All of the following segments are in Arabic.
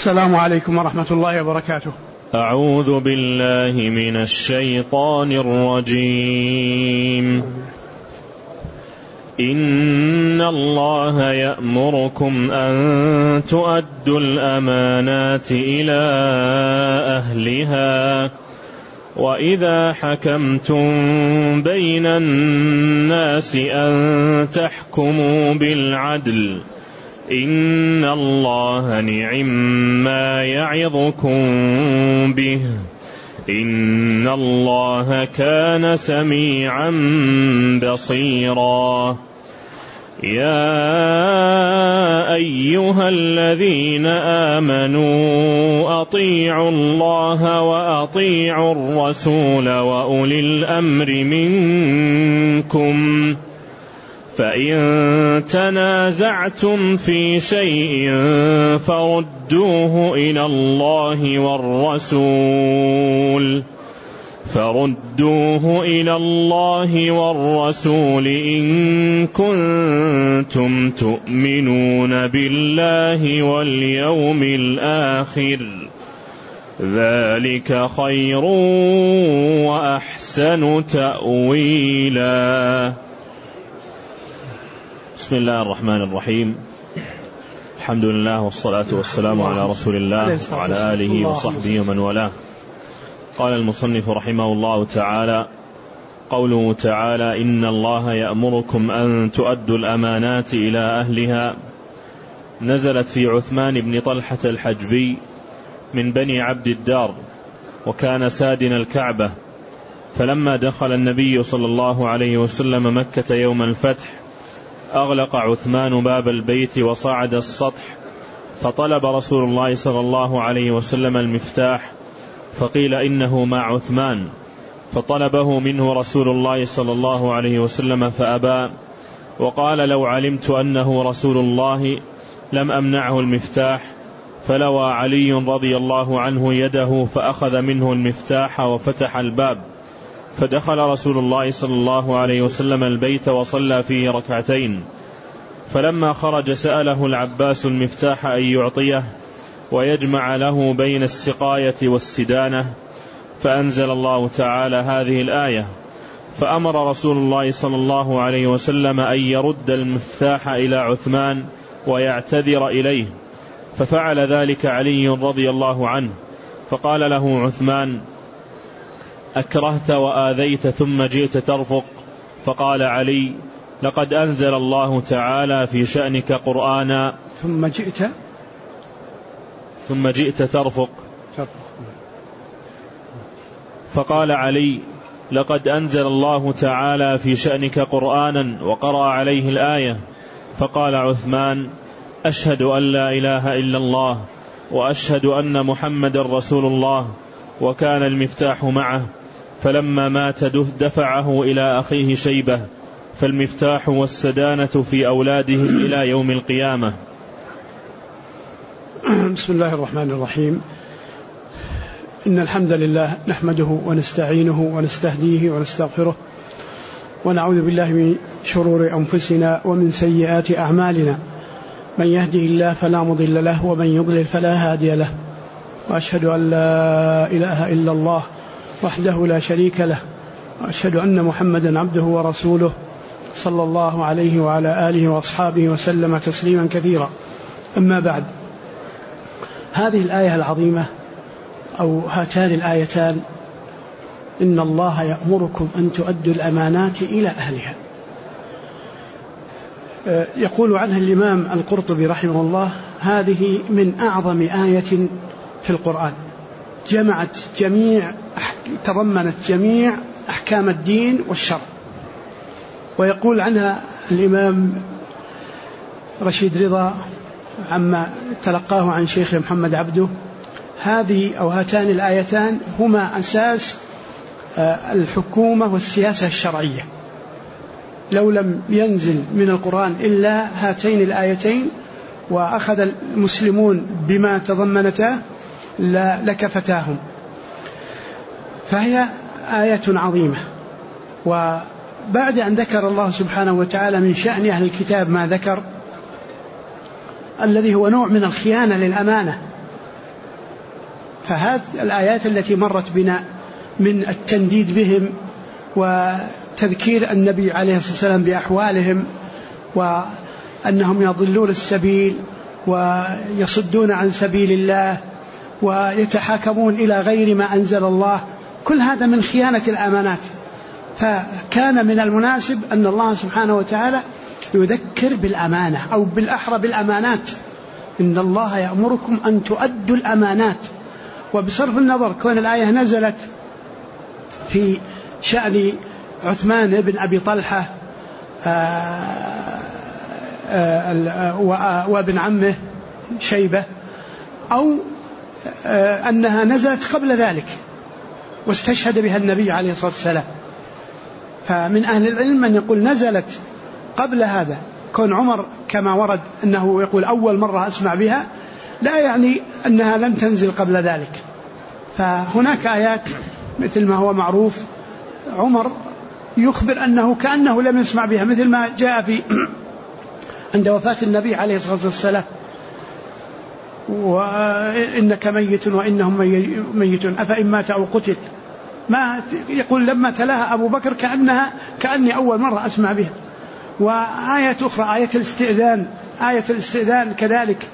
السلام عليكم ورحمة الله وبركاته. أعوذ بالله من الشيطان الرجيم. إن الله يأمركم أن تؤدوا الأمانات إلى أهلها وإذا حكمتم بين الناس أن تحكموا بالعدل إن الله نعما يعظكم به إن الله كان سميعا بصيرا. يا أيها الذين آمنوا أطيعوا الله وأطيعوا الرسول وأولي الأمر منكم فإن تنازعتم في شيء فردوه إلى الله والرسول إن كنتم تؤمنون بالله واليوم الآخر ذلك خير وأحسن تأويلا. بسم الله الرحمن الرحيم. الحمد لله والصلاة والسلام على رسول الله وعلى آله وصحبه ومن والاه. قال المصنف رحمه الله تعالى: قوله تعالى: إن الله يأمركم أن تؤدوا الأمانات إلى أهلها، نزلت في عثمان بن طلحة الحجبي من بني عبد الدار، وكان سادن الكعبة، فلما دخل النبي صلى الله عليه وسلم مكة يوم الفتح أغلق عثمان باب البيت وصعد السطح، فطلب رسول الله صلى الله عليه وسلم المفتاح، فقيل إنه مع عثمان، فطلبه منه رسول الله صلى الله عليه وسلم فأبى، وقال: لو علمت أنه رسول الله لم أمنعه المفتاح، فلوى علي رضي الله عنه يده فأخذ منه المفتاح وفتح الباب، فدخل رسول الله صلى الله عليه وسلم البيت وصلى فيه ركعتين، فلما خرج سأله العباس المفتاح أن يعطيه ويجمع له بين السقاية والسدانة، فأنزل الله تعالى هذه الآية: فأمر رسول الله صلى الله عليه وسلم أن يرد المفتاح إلى عثمان ويعتذر إليه، ففعل ذلك علي رضي الله عنه، فقال له عثمان: أكرهت وآذيت ثم جئت ترفق؟ فقال علي: لقد أنزل الله تعالى في شأنك قرآنا ثم جئت ترفق. فقال علي: لقد أنزل الله تعالى في شأنك قرآنا، وقرأ عليه الآية، فقال عثمان: أشهد أن لا إله إلا الله وأشهد أن محمد رسول الله، وكان المفتاح معه، فلما مات دفعه إلى أخيه شيبة، فالمفتاح والسدانة في أولادهم إلى يوم القيامة. بسم الله الرحمن الرحيم. إن الحمد لله نحمده ونستعينه ونستهديه ونستغفره، ونعوذ بالله من شرور أنفسنا ومن سيئات أعمالنا، من يهده الله فلا مضل له ومن يضلل فلا هادي له، وأشهد أن لا إله إلا الله وحده لا شريك له، وأشهد أن محمدا عبده ورسوله صلى الله عليه وعلى آله وأصحابه وسلم تسليما كثيرا. أما بعد، هذه الآية العظيمة أو هاتان الآيتان: إن الله يأمركم أن تؤدوا الأمانات إلى أهلها، يقول عنها الإمام القرطبي رحمه الله: هذه من أعظم آية في القرآن، تضمنت جميع أحكام الدين والشرع. ويقول عنها الإمام رشيد رضا عما تلقاه عن شيخ محمد عبده: هذه أو هاتان الآيتان هما أساس الحكومة والسياسة الشرعية. لو لم ينزل من القرآن إلا هاتين الآيتين وأخذ المسلمون بما تضمنتا لكفتاهم، فهي آية عظيمة. وبعد أن ذكر الله سبحانه وتعالى من شأن أهل الكتاب ما ذكر، الذي هو نوع من الخيانة للأمانة، فهذه الآيات التي مرت بنا من التنديد بهم وتذكير النبي عليه الصلاة والسلام بأحوالهم وأنهم يضلون السبيل ويصدون عن سبيل الله ويتحاكمون إلى غير ما أنزل الله، كل هذا من خيانة الأمانات. فكان من المناسب أن الله سبحانه وتعالى يذكر بالأمانة، أو بالأحرى بالأمانات. إن الله يأمركم أن تؤدوا الأمانات. وبصرف النظر كون الآية نزلت في شأن عثمان بن أبي طلحة وابن عمه شيبة، أو أنها نزلت قبل ذلك واستشهد بها النبي عليه الصلاة والسلام، فمن أهل العلم من يقول نزلت قبل هذا. كون عمر كما ورد أنه يقول أول مرة أسمع بها، لا يعني أنها لم تنزل قبل ذلك. فهناك آيات مثل ما هو معروف عمر يخبر أنه كأنه لم يسمع بها، مثل ما جاء في عند وفاة النبي عليه الصلاة والسلام: وإنك ميت وإنهم ميتون أفإن مات أو قتل. ما يقول لما تلاها أبو بكر كأني أول مرة أسمع بها. وآية أخرى آية الاستئذان كذلك.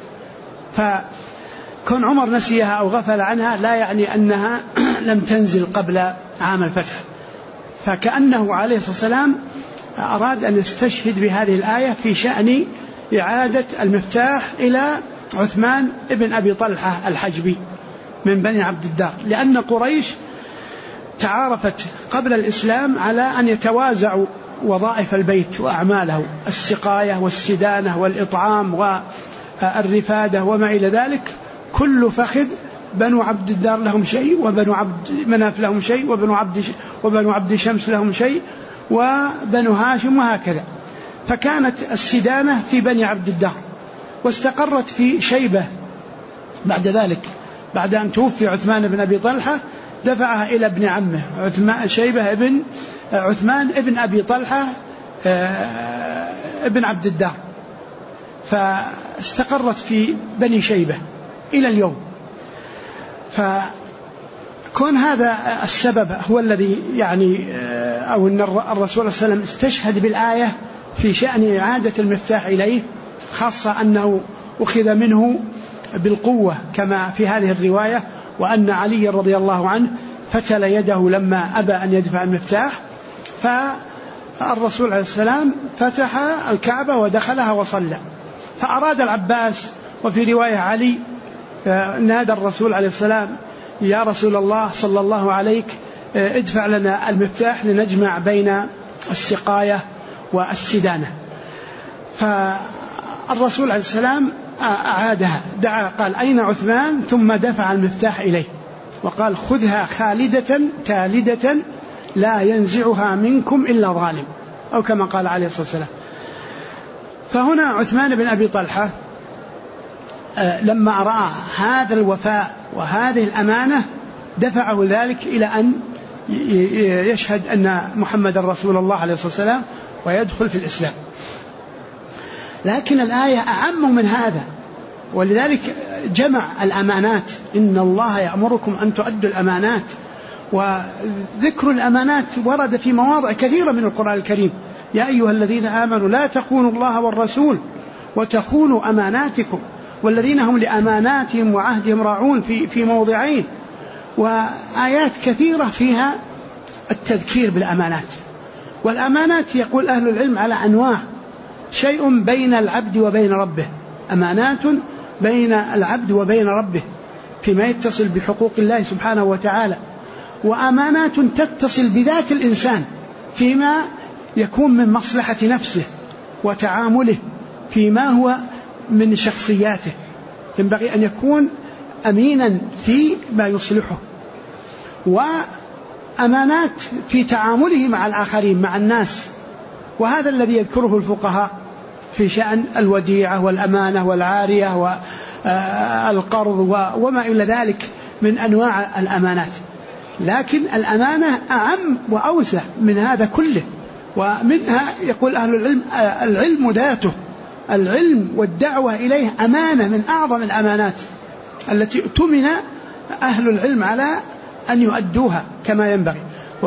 فكون عمر نسيها أو غفل عنها لا يعني أنها لم تنزل قبل عام الفتح. فكأنه عليه الصلاة والسلام أراد أن يستشهد بهذه الآية في شأن إعادة المفتاح إلى عثمان ابن أبي طلحة الحجبي من بني عبد الدار، لأن قريش تعارفت قبل الإسلام على أن يتوازعوا وظائف البيت وأعماله، السقاية والسدانة والإطعام والرفادة وما إلى ذلك. كل فخذ بنو عبد الدار لهم شيء، وبنو عبد مناف لهم شيء، وبنو عبد شمس لهم شيء، وبنو هاشم، وهكذا. فكانت السدانة في بني عبد الدار، واستقرت في شيبة بعد ذلك. بعد أن توفي عثمان بن أبي طلحة دفعها إلى ابن عمه شيبة ابن عثمان ابن أبي طلحة ابن عبد الدار، فاستقرت في بني شيبة إلى اليوم. فكون هذا السبب هو الذي يعني أو أن الرسول صلى الله عليه وسلم استشهد بالآية في شأن إعادة المفتاح إليه، خاصة أنه أخذ منه بالقوة كما في هذه الرواية، وأن علي رضي الله عنه فتل يده لما أبى أن يدفع المفتاح، فالرسول عليه السلام فتح الكعبة ودخلها وصلى. فأراد العباس، وفي رواية علي نادى الرسول عليه السلام: يا رسول الله صلى الله عليك ادفع لنا المفتاح لنجمع بين السقاية والسدانة. فالرسول عليه السلام أعادها، دعا قال: أين عثمان؟ ثم دفع المفتاح إليه وقال: خذها خالدة تالدة لا ينزعها منكم إلا ظالم، أو كما قال عليه الصلاة والسلام. فهنا عثمان بن أبي طلحة لما رأى هذا الوفاء وهذه الأمانة دفعه ذلك إلى أن يشهد أن محمد رسول الله عليه الصلاة والسلام ويدخل في الإسلام. لكن الآية أعم من هذا، ولذلك جمع الأمانات: إن الله يأمركم أن تؤدوا الأمانات. وذكر الأمانات ورد في مواضع كثيرة من القرآن الكريم: يا أيها الذين آمنوا لا تخونوا الله والرسول وتخونوا أماناتكم والذين هم لأماناتهم وعهدهم راعون في موضعين. وآيات كثيرة فيها التذكير بالأمانات. والأمانات يقول أهل العلم على أنواع: شيء بين العبد وبين ربه، أمانات بين العبد وبين ربه فيما يتصل بحقوق الله سبحانه وتعالى، وأمانات تتصل بذات الإنسان فيما يكون من مصلحة نفسه وتعامله فيما هو من شخصياته، ينبغي أن يكون أمينا في ما يصلحه. وأمانات في تعامله مع الآخرين، مع الناس، وهذا الذي يذكره الفقهاء في شأن الوديعة والأمانة والعارية والقرض وما إلى ذلك من أنواع الأمانات. لكن الأمانة أعم وأوسع من هذا كله، ومنها يقول أهل العلم: العلم ذاته، العلم والدعوة إليه أمانة من أعظم الأمانات التي اؤتمن أهل العلم على أن يؤدوها كما ينبغي.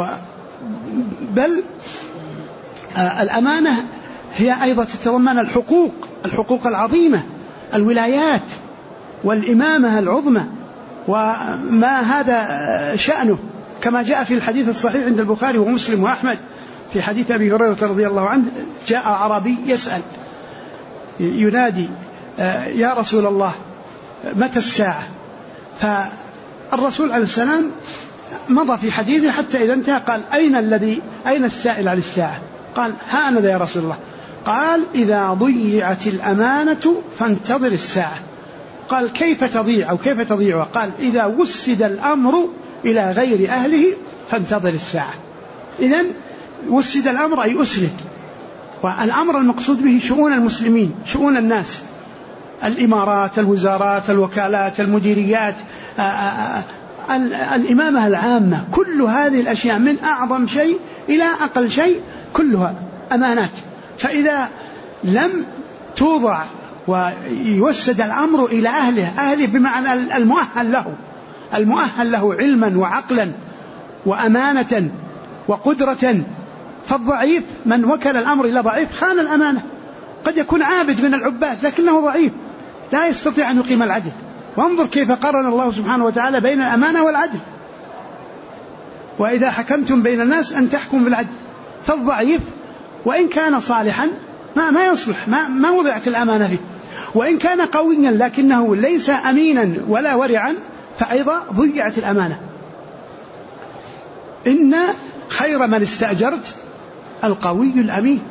بل الأمانة هي أيضا تتضمن الحقوق العظيمة، الولايات والإمامة العظمى، وما هذا شأنه كما جاء في الحديث الصحيح عند البخاري ومسلم وأحمد في حديث أبي هريرة رضي الله عنه: جاء أعرابي يسأل ينادي: يا رسول الله متى الساعة؟ فالرسول عليه السلام مضى في حديثه حتى إذا انتهى قال: أين السائل عن الساعة؟ قال: ها أنا ذا يا رسول الله. قال: إذا ضيعت الأمانة فانتظر الساعة. قال: كيف تضيع أو كيف تضيعها؟ قال: إذا وسد الأمر إلى غير أهله فانتظر الساعة. إذن وسد الأمر أي أسرد، والأمر المقصود به شؤون المسلمين، شؤون الناس، الإمارات، الوزارات، الوكالات، المديريات، الإمامة العامة، كل هذه الأشياء من أعظم شيء إلى أقل شيء كلها أمانات. فإذا لم توضع ويوسد الأمر إلى أهله بمعنى المؤهل له علما وعقلا وأمانة وقدرة، فالضعيف من وكل الأمر إلى ضعيف خان الأمانة. قد يكون عابد من العباد لكنه ضعيف لا يستطيع أن يقيم العدل. وانظر كيف قرن الله سبحانه وتعالى بين الأمانة والعدل: وإذا حكمتم بين الناس أن تحكموا بالعدل. فالضعيف وإن كان صالحا ما يصلح، ما وضعت الأمانة فيه، وإن كان قويا لكنه ليس أمينا ولا ورعا فأيضا ضيعت الأمانة. إن خير من استأجرت القوي الأمين.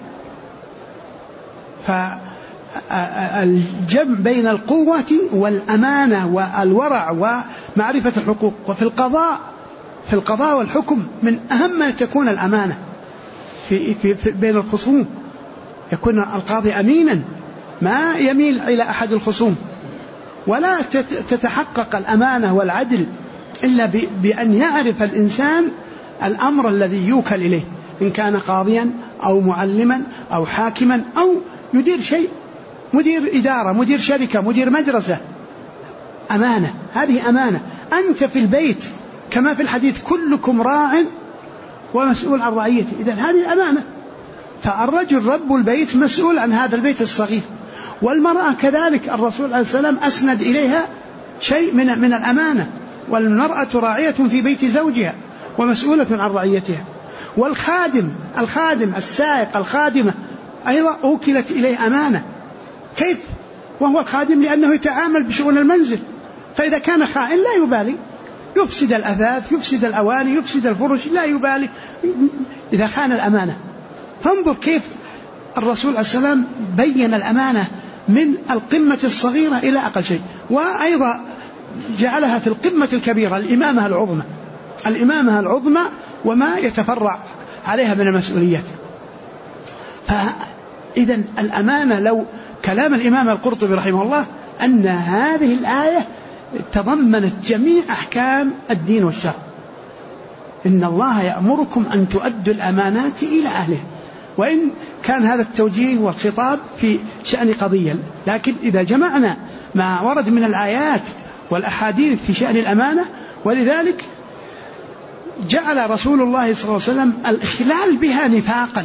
فالجمع بين القوة والأمانة والورع ومعرفة الحقوق. وفي القضاء والحكم من أهم ما تكون الأمانة في بين الخصوم، يكون القاضي أمينا ما يميل إلى أحد الخصوم، ولا تتحقق الأمانة والعدل إلا بأن يعرف الإنسان الأمر الذي يوكل إليه، إن كان قاضيا أو معلما أو حاكما أو يدير شيء، مدير إدارة، مدير شركة، مدير مدرسة. أمانة، هذه أمانة. أنت في البيت كما في الحديث: كلكم راع ومسؤول عن رعيته. إذن هذه أمانة. فالرجل رب البيت مسؤول عن هذا البيت الصغير، والمرأة كذلك الرسول عليه السلام أسند إليها شيء من الأمانة. والمرأة راعية في بيت زوجها ومسؤولة عن رعيتها. والخادم السائق، الخادمة أيضا أوكلت إليه أمانة. كيف وهو خادم؟ لأنه يتعامل بشؤون المنزل، فإذا كان خائن لا يبالي، يفسد الأثاث، يفسد الأواني، يفسد الفرش، لا يبالي إذا خان الأمانة. فانظر كيف الرسول عليه السلام بين الأمانة من القمة الصغيرة إلى أقل شيء، وأيضا جعلها في القمة الكبيرة، الإمامة العظمى وما يتفرع عليها من المسؤوليات. فإذا الأمانة، لو كلام الإمام القرطبي رحمه الله أن هذه الآية تضمنت جميع أحكام الدين والشرع. إن الله يأمركم أن تؤدوا الأمانات إلى أهلها. وإن كان هذا التوجيه والخطاب في شأن قضية، لكن إذا جمعنا ما ورد من الآيات والأحاديث في شأن الأمانة، ولذلك جعل رسول الله صلى الله عليه وسلم الإخلال بها نفاقا.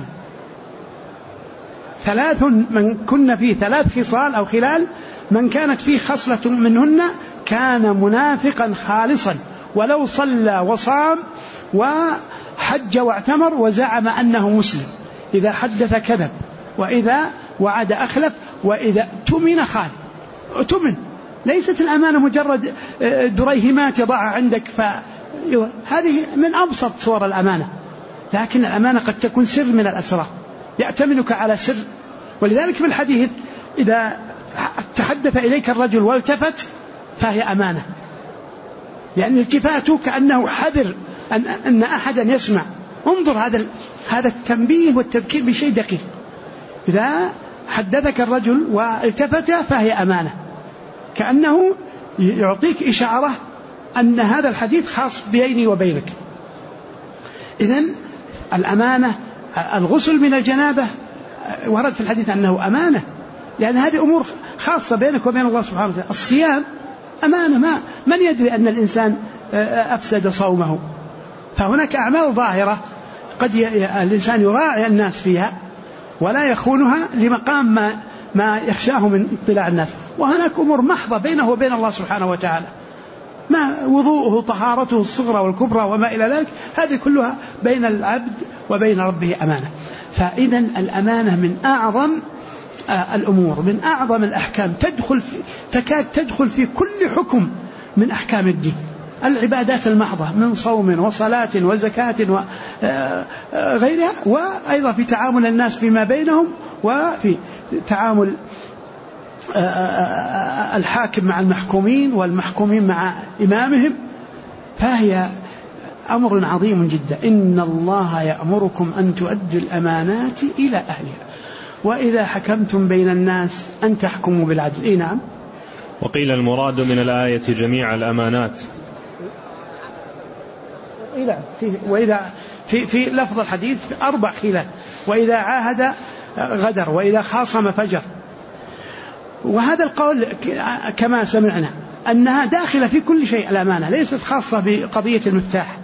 3 من كن فيه 3 خصال أو خلال، من كانت فيه خصلة منهن كان منافقا خالصا، ولو صلى وصام وحج واعتمر وزعم أنه مسلم. إذا حدث كذب، وإذا وعد أخلف، وإذا اؤتمن خان. اؤتمن، ليست الأمانة مجرد دريهمات يضعها عندك، هذه من أبسط صور الأمانة. لكن الأمانة قد تكون سر من الأسرار، يأتمنك على سر. ولذلك في الحديث: إذا تحدث إليك الرجل والتفت فهي أمانة، لأن التفاته كأنه حذر أن أحدا يسمع. انظر هذا التنبيه والتذكير بشيء دقيق. إذا حدثك الرجل والتفت فهي أمانة، كأنه يعطيك إشارة أن هذا الحديث خاص بيني وبينك. إذن الأمانة، الغسل من الجنابة ورد في الحديث أنه أمانة، لأن هذه أمور خاصة بينك وبين الله سبحانه وتعالى. الصيام أمانة، من يدري أن الإنسان أفسد صومه؟ فهناك أعمال ظاهرة قد الإنسان يراعي الناس فيها ولا يخونها لمقام ما يخشاه من اطلاع الناس، وهناك أمور محضة بينه وبين الله سبحانه وتعالى، ما وضوءه طهارته الصغرى والكبرى وما إلى ذلك، هذه كلها بين العبد وبين ربه أمانة. فإذا الأمانة من أعظم الأمور، من أعظم الأحكام، تكاد تدخل في كل حكم من أحكام الدين. العبادات المحضة من صوم وصلاة وزكاة وغيرها، وأيضا في تعامل الناس فيما بينهم، وفي تعامل الحاكم مع المحكومين والمحكومين مع إمامهم، فهي أمر عظيم جدا. إن الله يأمركم أن تؤدوا الأمانات إلى أهلها وإذا حكمتم بين الناس أن تحكموا بالعدل. نعم. وقيل المراد من الآية جميع الأمانات. وإذا في لفظ الحديث 4 خلال: وإذا عاهد غدر، وإذا خاصم فجر. وهذا القول كما سمعنا أنها داخلة في كل شيء، الأمانة ليست خاصة بقضية المفتاح.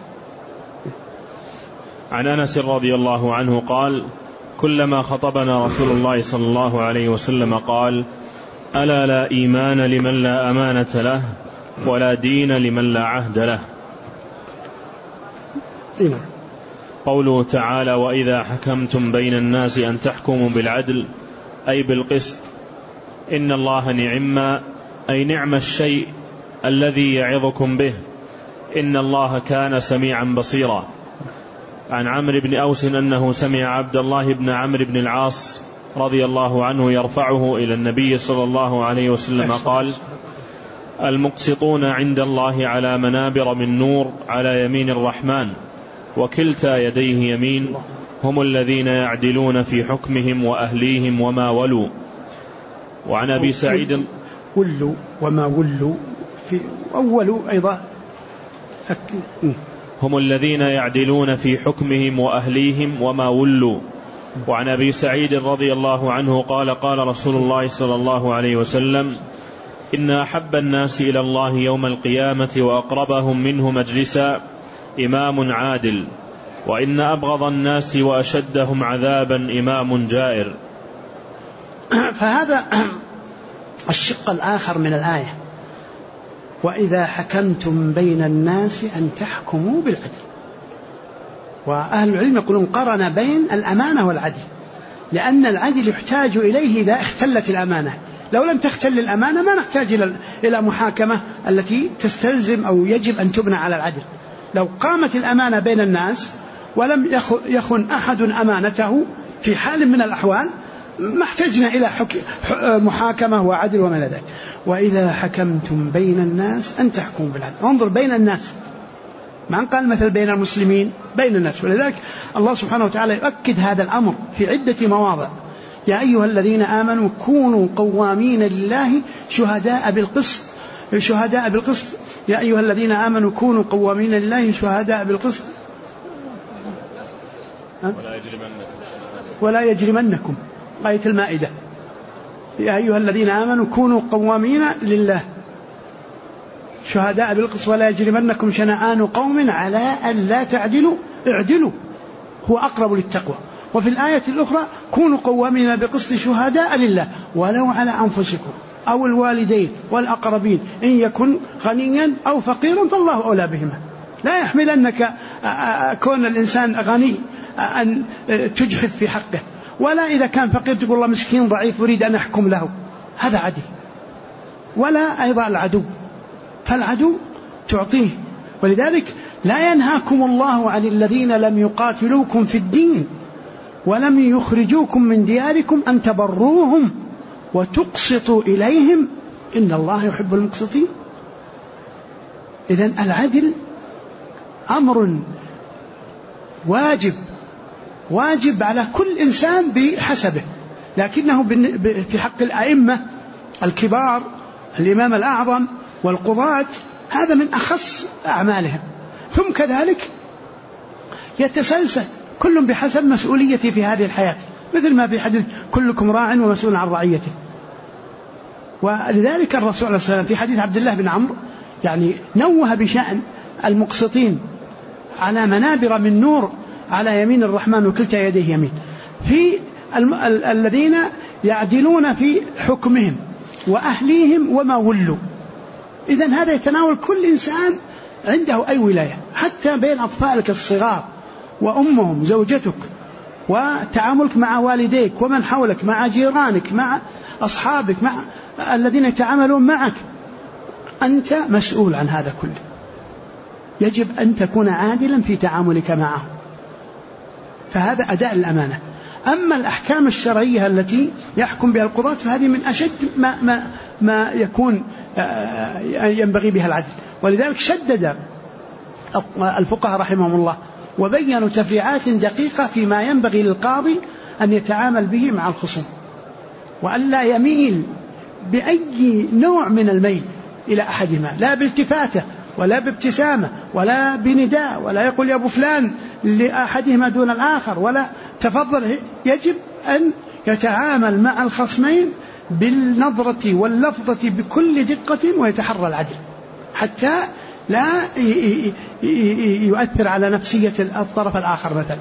عن أنس رضي الله عنه قال: كلما خطبنا رسول الله صلى الله عليه وسلم قال: ألا لا إيمان لمن لا أمانة له، ولا دين لمن لا عهد له. قوله تعالى: وإذا حكمتم بين الناس أن تحكموا بالعدل، أي بالقسط. إن الله نعم الشيء الذي يعظكم به، إن الله كان سميعا بصيرا. عن عمرو بن أوس أنه سمع عبد الله بن عمرو بن العاص رضي الله عنه يرفعه إلى النبي صلى الله عليه وسلم قال: المقسطون عند الله على منابر من نور على يمين الرحمن، وكلتا يديه يمين، هم الذين يعدلون في حكمهم وأهليهم وما ولوا. وعن أبي سعيد ولوا وما ولوا في أول أيضا هم الذين يعدلون في حكمهم وأهليهم وما ولوا. وعن أبي سعيد رضي الله عنه قال: قال رسول الله صلى الله عليه وسلم: إن أحب الناس إلى الله يوم القيامة وأقربهم منه مجلسا إمام عادل، وإن أبغض الناس وأشدهم عذابا إمام جائر. فهذا الشق الآخر من الآية: وإذا حكمتم بين الناس أن تحكموا بالعدل. وأهل العلم يقولون قرن بين الأمانة والعدل، لأن العدل يحتاج إليه إذا اختلت الأمانة. لو لم تختل الأمانة ما نحتاج إلى محاكمة التي تستلزم أو يجب أن تبنى على العدل. لو قامت الأمانة بين الناس ولم يخن أحد أمانته في حال من الأحوال ما احتجنا إلى محاكمة وعدل وما إلى ذلك. وإذا حكمتم بين الناس أن تحكموا بالعدل. انظر، بين الناس، ما قال مثل بين المسلمين، بين الناس. ولذلك الله سبحانه وتعالى يؤكد هذا الأمر في عدة مواضع: يا أيها الذين آمنوا كونوا قوامين لله شهداء بالقسط. يا أيها الذين آمنوا كونوا قوامين لله شهداء بالقسط ولا يجرمنكم. آية المائدة: يا أيها الذين آمنوا كونوا قوامين لله شهداء بالقسط ولا يجرمنكم شنآن قوم على ألا تعدلوا اعدلوا هو أقرب للتقوى. وفي الآية الأخرى: كونوا قوامين بقسط شهداء لله ولو على أنفسكم أو الوالدين والأقربين إن يكن غنيا أو فقيرا فالله أولى بهما. لا يحمل أنك كون الإنسان غني أن تجحف في حقه، ولا إذا كان فقير تقول الله مسكين ضعيف أريد أن أحكم له، هذا عدل. ولا أيضا العدو، فالعدو تعطيه. ولذلك لا ينهاكم الله عن الذين لم يقاتلوكم في الدين ولم يخرجوكم من دياركم أن تبروهم وتقسطوا إليهم إن الله يحب المقسطين. إذن العدل أمر واجب على كل إنسان بحسبه، لكنه في حق الأئمة الكبار، الإمام الأعظم والقضاة، هذا من أخص أعمالهم. ثم كذلك يتسلسل كل بحسب مسؤوليته في هذه الحياة، مثل ما في حديث: كلكم راع ومسؤول عن رعيته. ولذلك الرسول عليه الصلاة والسلام في حديث عبد الله بن عمرو يعني نوه بشأن المقسطين على منابر من نور على يمين الرحمن وكلتا يديه يمين، في الذين يعدلون في حكمهم وأهليهم وما ولوا. إذن هذا يتناول كل إنسان عنده أي ولاية، حتى بين أطفالك الصغار وأمهم زوجتك، وتعاملك مع والديك ومن حولك، مع جيرانك، مع أصحابك، مع الذين يتعاملون معك، أنت مسؤول عن هذا كله. يجب أن تكون عادلا في تعاملك معه، فهذا أداء الأمانة. أما الأحكام الشرعية التي يحكم بها القضاة فهذه من أشد ما يكون ينبغي بها العدل. ولذلك شدد الفقهاء رحمهم الله وبينوا تفريعات دقيقة فيما ينبغي للقاضي أن يتعامل به مع الخصوم، وأن لا يميل بأي نوع من الميل إلى أحدهما، لا بالتفاتة ولا بابتسامة ولا بنداء، ولا يقول يا أبو فلان لأحدهما دون الآخر، ولا تفضل. يجب أن يتعامل مع الخصمين بالنظرة واللفظة بكل دقة ويتحرى العدل حتى لا يؤثر على نفسية الطرف الآخر مثلا.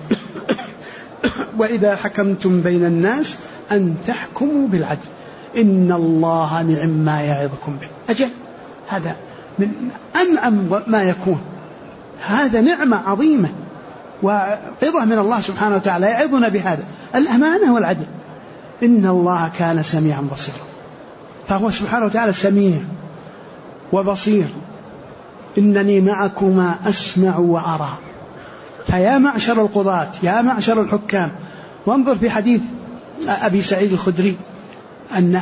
وإذا حكمتم بين الناس أن تحكموا بالعدل إن الله نعم ما يعظكم به. أجل هذا من أنعم ما يكون، هذا نعمة عظيمة وعظة من الله سبحانه وتعالى يعظنا بهذا الأمانة والعدل. إن الله كان سميعا بصيرا، فهو سبحانه وتعالى سميع وبصير. إنني معكما أسمع وأرى. فيا معشر القضاة، يا معشر الحكام، وانظر في حديث أبي سعيد الخدري أن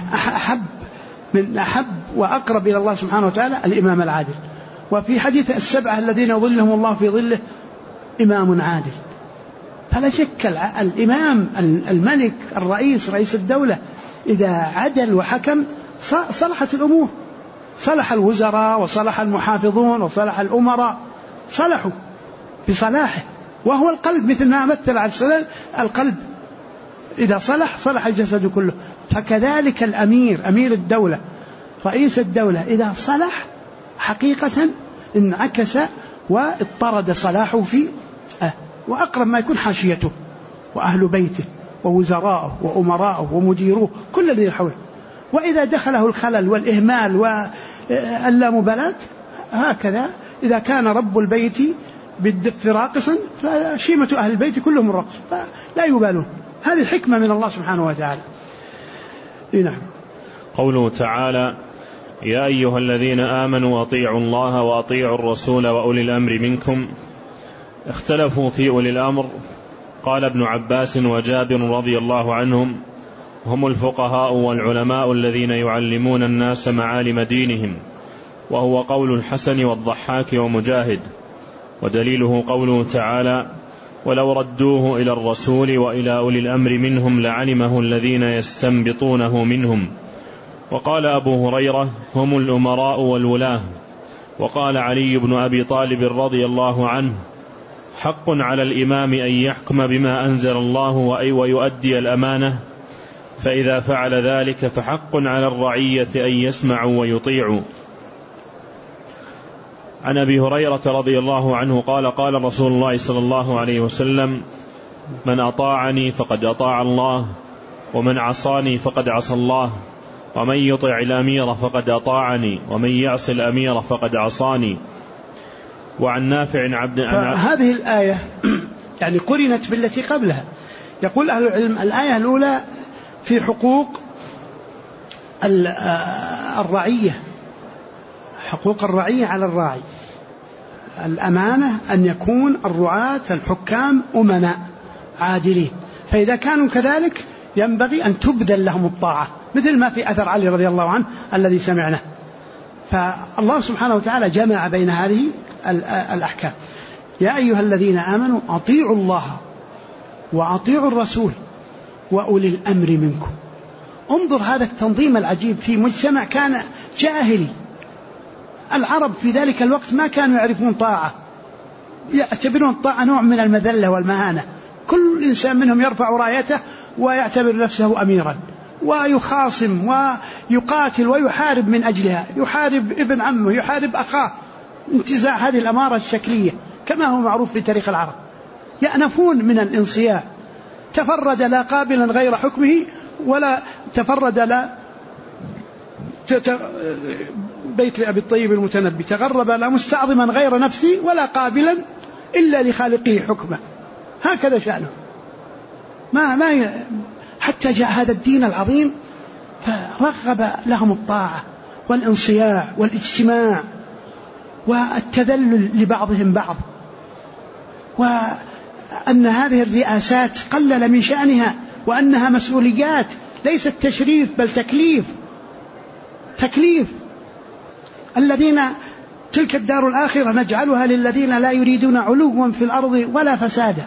أحب وأقرب إلى الله سبحانه وتعالى الإمام العادل، وفي حديث السبعة الذين يظلهم الله في ظله إمام عادل. فلا شك الإمام الملك الرئيس رئيس الدولة إذا عدل وحكم صلحت الأمور، صلح الوزراء وصلح المحافظون وصلح الأمراء، صلحوا بصلاحه، وهو القلب مثل ما مثل على القلب إذا صلح الجسد كله. فكذلك الأمير أمير الدولة رئيس الدولة إذا صلح حقيقة انعكس واضطرد صلاحه في وأقرب ما يكون حاشيته وأهل بيته ووزراءه وأمراءه ومديروه كل الذي حوله. وإذا دخله الخلل والإهمال واللامبالاة هكذا إذا كان رب البيت بالدف راقصا فشيمة أهل البيت كلهم الرقص، فلا يبالون. هذه الحكمة من الله سبحانه وتعالى. نعم. قوله تعالى يا أيها الذين آمنوا أطيعوا الله وأطيعوا الرسول وأولي الأمر منكم. اختلفوا في أولي الأمر. قال ابن عباس وجابر رضي الله عنهم هم الفقهاء والعلماء الذين يعلمون الناس معالم دينهم، وهو قول الحسن والضحاك ومجاهد. ودليله قوله تعالى ولو ردوه إلى الرسول وإلى أولي الأمر منهم لعلمه الذين يستنبطونه منهم. وقال أبو هريرة هم الأمراء والولاة. وقال علي بن أبي طالب رضي الله عنه حق على الإمام أن يحكم بما أنزل الله ويؤدي الأمانة، فإذا فعل ذلك فحق على الرعية أن يسمعوا ويطيعوا. عن أبي هريرة رضي الله عنه قال قال رسول الله صلى الله عليه وسلم من أطاعني فقد أطاع الله، ومن عصاني فقد عصى الله، ومن يطع الأمير فقد أطاعني، ومن يعص الأمير فقد عصاني. وعن نافع عبد هذه الآية يعني قرنت بالتي قبلها. يقول أهل العلم الآية الأولى في حقوق الرعية، حقوق الرعية على الراعي. الأمانة أن يكون الرعاة الحكام أمناء عادلين، فإذا كانوا كذلك ينبغي أن تبذل لهم الطاعة، مثل ما في أثر علي رضي الله عنه الذي سمعناه. فالله سبحانه وتعالى جمع بين هذه الأحكام. يا أيها الذين آمنوا أطيعوا الله وأطيعوا الرسول وأولي الأمر منكم. انظر هذا التنظيم العجيب في مجتمع كان جاهلي. العرب في ذلك الوقت ما كانوا يعرفون طاعة، يعتبرون الطاعة نوع من المذلة والمهانة. كل إنسان منهم يرفع رايته ويعتبر نفسه أميرا، ويخاصم ويقاتل ويحارب من أجلها، يحارب ابن عمه، يحارب أخاه، انتزاع هذه الأمارة الشكلية كما هو معروف في تاريخ العرب. يأنفون من الانصياع، تفرد لا قابلا غير حكمه، ولا تفرد لا بيت لأبي الطيب المتنبي، تغرب لا مستعظما غير نفسه ولا قابلا إلا لخالقه حكمه. هكذا شأنه. حتى جاء هذا الدين العظيم فرغب لهم الطاعة والانصياع والاجتماع والتذلل لبعضهم بعض، وأن هذه الرئاسات قلل من شأنها، وأنها مسؤوليات ليست تشريف بل تكليف. الذين تلك الدار الآخرة نجعلها للذين لا يريدون علوا في الأرض ولا فسادا.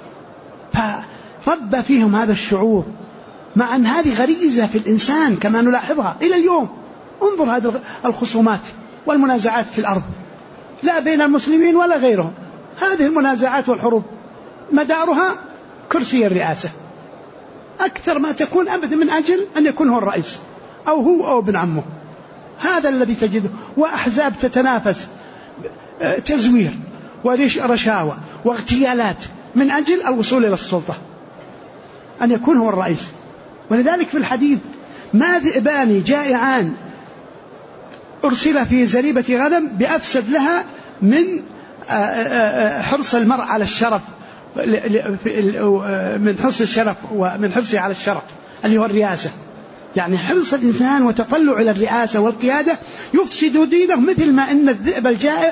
فرب فيهم هذا الشعور، مع أن هذه غريزة في الإنسان كما نلاحظها إلى اليوم. انظر هذه الخصومات والمنازعات في الأرض، لا بين المسلمين ولا غيرهم. هذه المنازعات والحروب مدارها كرسي الرئاسة أكثر ما تكون أبدا، من أجل أن يكون هو الرئيس أو هو أو ابن عمه. هذا الذي تجده. وأحزاب تتنافس، تزوير ورشاوى واغتيالات من أجل الوصول إلى السلطة، أن يكون هو الرئيس. ولذلك في الحديث ما ذئبان جائعان أرسل في زريبة غنم بأفسد لها من حرص المرء على الشرف، من حرص الشرف ومن حرصه على الشرف اللي هو الرئاسة. يعني حرص الإنسان وتطلع إلى الرئاسة والقيادة يفسد دينه، مثل ما إن الذئب الجائع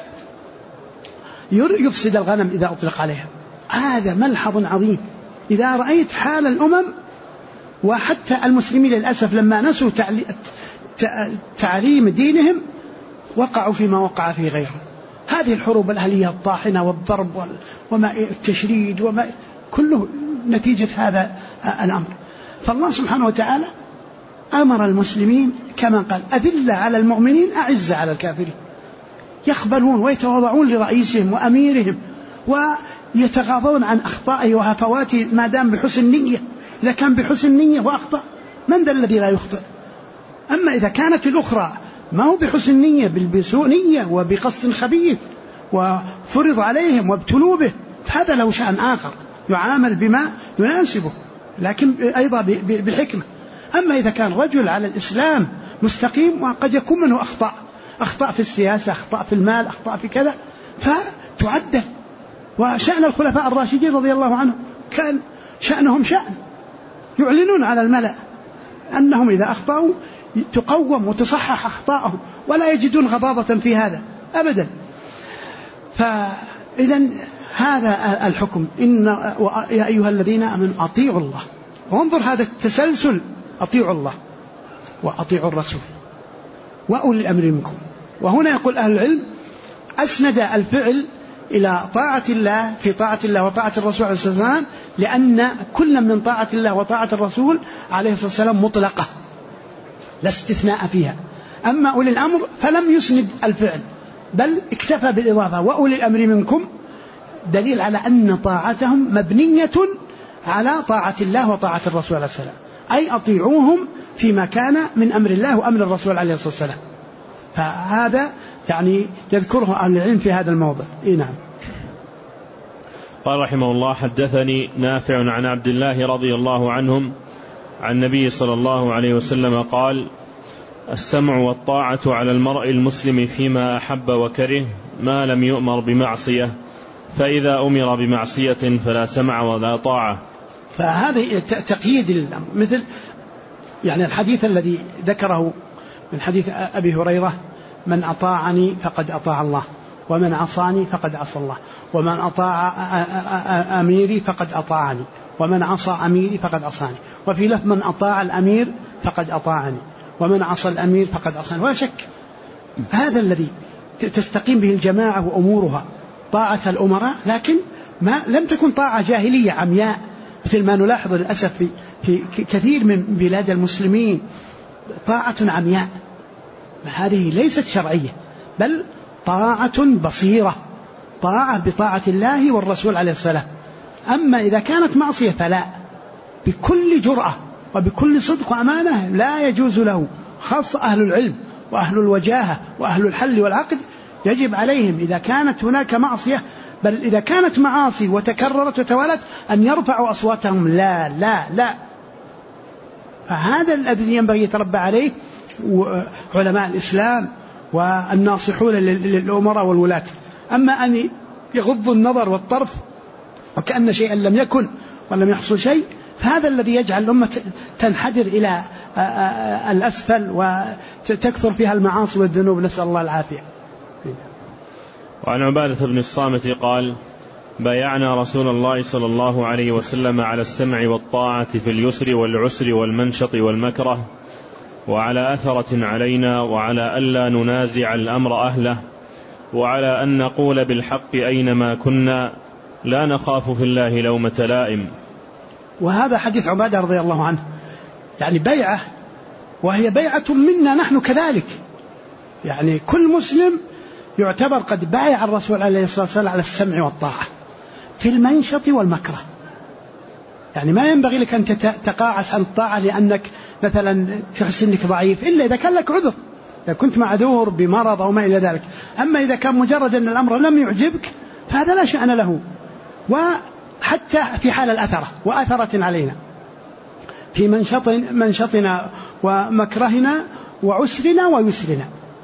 يفسد الغنم إذا أطلق عليها. هذا ملحظ عظيم. إذا رأيت حال الأمم وحتى المسلمين للأسف لما نسوا تعليم دينهم وقعوا فيما وقع فيه غيرهم. هذه الحروب الأهلية الطاحنة والضرب وما التشريد وما كله نتيجة هذا الأمر. فالله سبحانه وتعالى أمر المسلمين كما قال: أذلة على المؤمنين أعزة على الكافرين. يقبلون ويتواضعون لرئيسهم وأميرهم ويتغاضون عن أخطائه وهفواته ما دام بحسن نية. إذا كان بحسن نية وأخطأ، من ذا الذي لا يخطئ؟ أما إذا كانت الأخرى ما هو بحسن نية بل بسوء نية وبقصد خبيث وفرض عليهم وابتلوا به، فهذا له شأن آخر يعامل بما يناسبه، لكن أيضا بحكمة. أما إذا كان رجل على الإسلام مستقيم وقد يكون منه أخطاء في السياسة، أخطاء في المال، أخطاء في كذا، فتعدل. وشأن الخلفاء الراشدين رضي الله عنهم كان شأنهم شأن يعلنون على الملأ أنهم إذا أخطأوا تقوم وتصحح أخطاءهم، ولا يجدون غضاضة في هذا أبدا. فإذا هذا الحكم: إن يا أيها الذين آمنوا أطيعوا الله. وانظر هذا التسلسل: أطيعوا الله وأطيعوا الرسول وأولي الأمر منكم. وهنا يقول أهل العلم أسند الفعل إلى طاعة الله، في طاعة الله وطاعة الرسول عليه الصلاة والسلام، لأن كل من طاعة الله وطاعة الرسول عليه الصلاة والسلام مطلقة لا استثناء فيها. أما أولي الأمر فلم يسند الفعل بل اكتفى بالإضافة: وأولي الأمر منكم، دليل على أن طاعتهم مبنية على طاعة الله وطاعة الرسول عليه السلام، أي أطيعوهم فيما كان من أمر الله وأمر الرسول عليه الصلاة والسلام. فهذا يعني يذكره أهل العلم في هذا الموضع. نعم. قال رحمه الله: حدثني نافع عن عبد الله رضي الله عنهم عن النبي صلى الله عليه وسلم قال: السمع والطاعة على المرء المسلم فيما أحب وكره ما لم يؤمر بمعصية، فإذا أمر بمعصية فلا سمع ولا طاعة. فهذا تقييد الأمر، مثل يعني الحديث الذي ذكره من حديث أبي هريرة: من أطاعني فقد أطاع الله، ومن عصاني فقد عصى الله، ومن أطاع أميري فقد أطاعني، ومن عصى أميري فقد عصاني. وفي لفظ: من أطاع الأمير فقد أطاعني، ومن عصى الأمير فقد عصاني. ولا شك هذا الذي تستقيم به الجماعة وأمورها، طاعة الأمراء، لكن ما لم تكن طاعة جاهلية عمياء مثل ما نلاحظ للأسف في كثير من بلاد المسلمين، طاعة عمياء. هذه ليست شرعية بل طاعة بصيرة، طاعة بطاعة الله والرسول عليه الصلاة. أما إذا كانت معصية فلا، بكل جرأة وبكل صدق وأمانة لا يجوز له، خاصة أهل العلم وأهل الوجاهة وأهل الحل والعقد يجب عليهم إذا كانت هناك معصية، بل إذا كانت معاصي وتكررت وتوالت أن يرفعوا أصواتهم لا لا لا. فهذا الذي ينبغي يتربى عليه علماء الإسلام والناصحون للأمراء والولاة. أما أن يغض النظر والطرف وكأن شيئا لم يكن ولم يحصل شيء، فهذا الذي يجعل الأمة تنحدر إلى الأسفل وتكثر فيها المعاصي والذنوب، نسأل الله العافية. وعن عبادة بن الصامت قال: بايعنا رسول الله صلى الله عليه وسلم على السمع والطاعة في اليسر والعسر والمنشط والمكره، وعلى أثرة علينا، وعلى ألا ننازع الأمر أهله، وعلى أن نقول بالحق أينما كنا، لا نخاف في الله لومة لائم. وهذا حديث عبادة رضي الله عنه، يعني بيعة، وهي بيعة منا نحن كذلك. يعني كل مسلم يعتبر قد بايع الرسول عليه الصلاة والسلام على السمع والطاعة في المنشط والمكره. يعني ما ينبغي لك أن تتقاعس عن الطاعة لأنك مثلا تحس أنك ضعيف، إلا إذا كان لك عذر، إذا كنت معذور بمرض أو ما إلى ذلك. أما إذا كان مجرد أن الأمر لم يعجبك فهذا لا شأن له. وحتى في حال الأثرة وأثرة علينا، في منشطنا ومكرهنا وعسرنا ويسرنا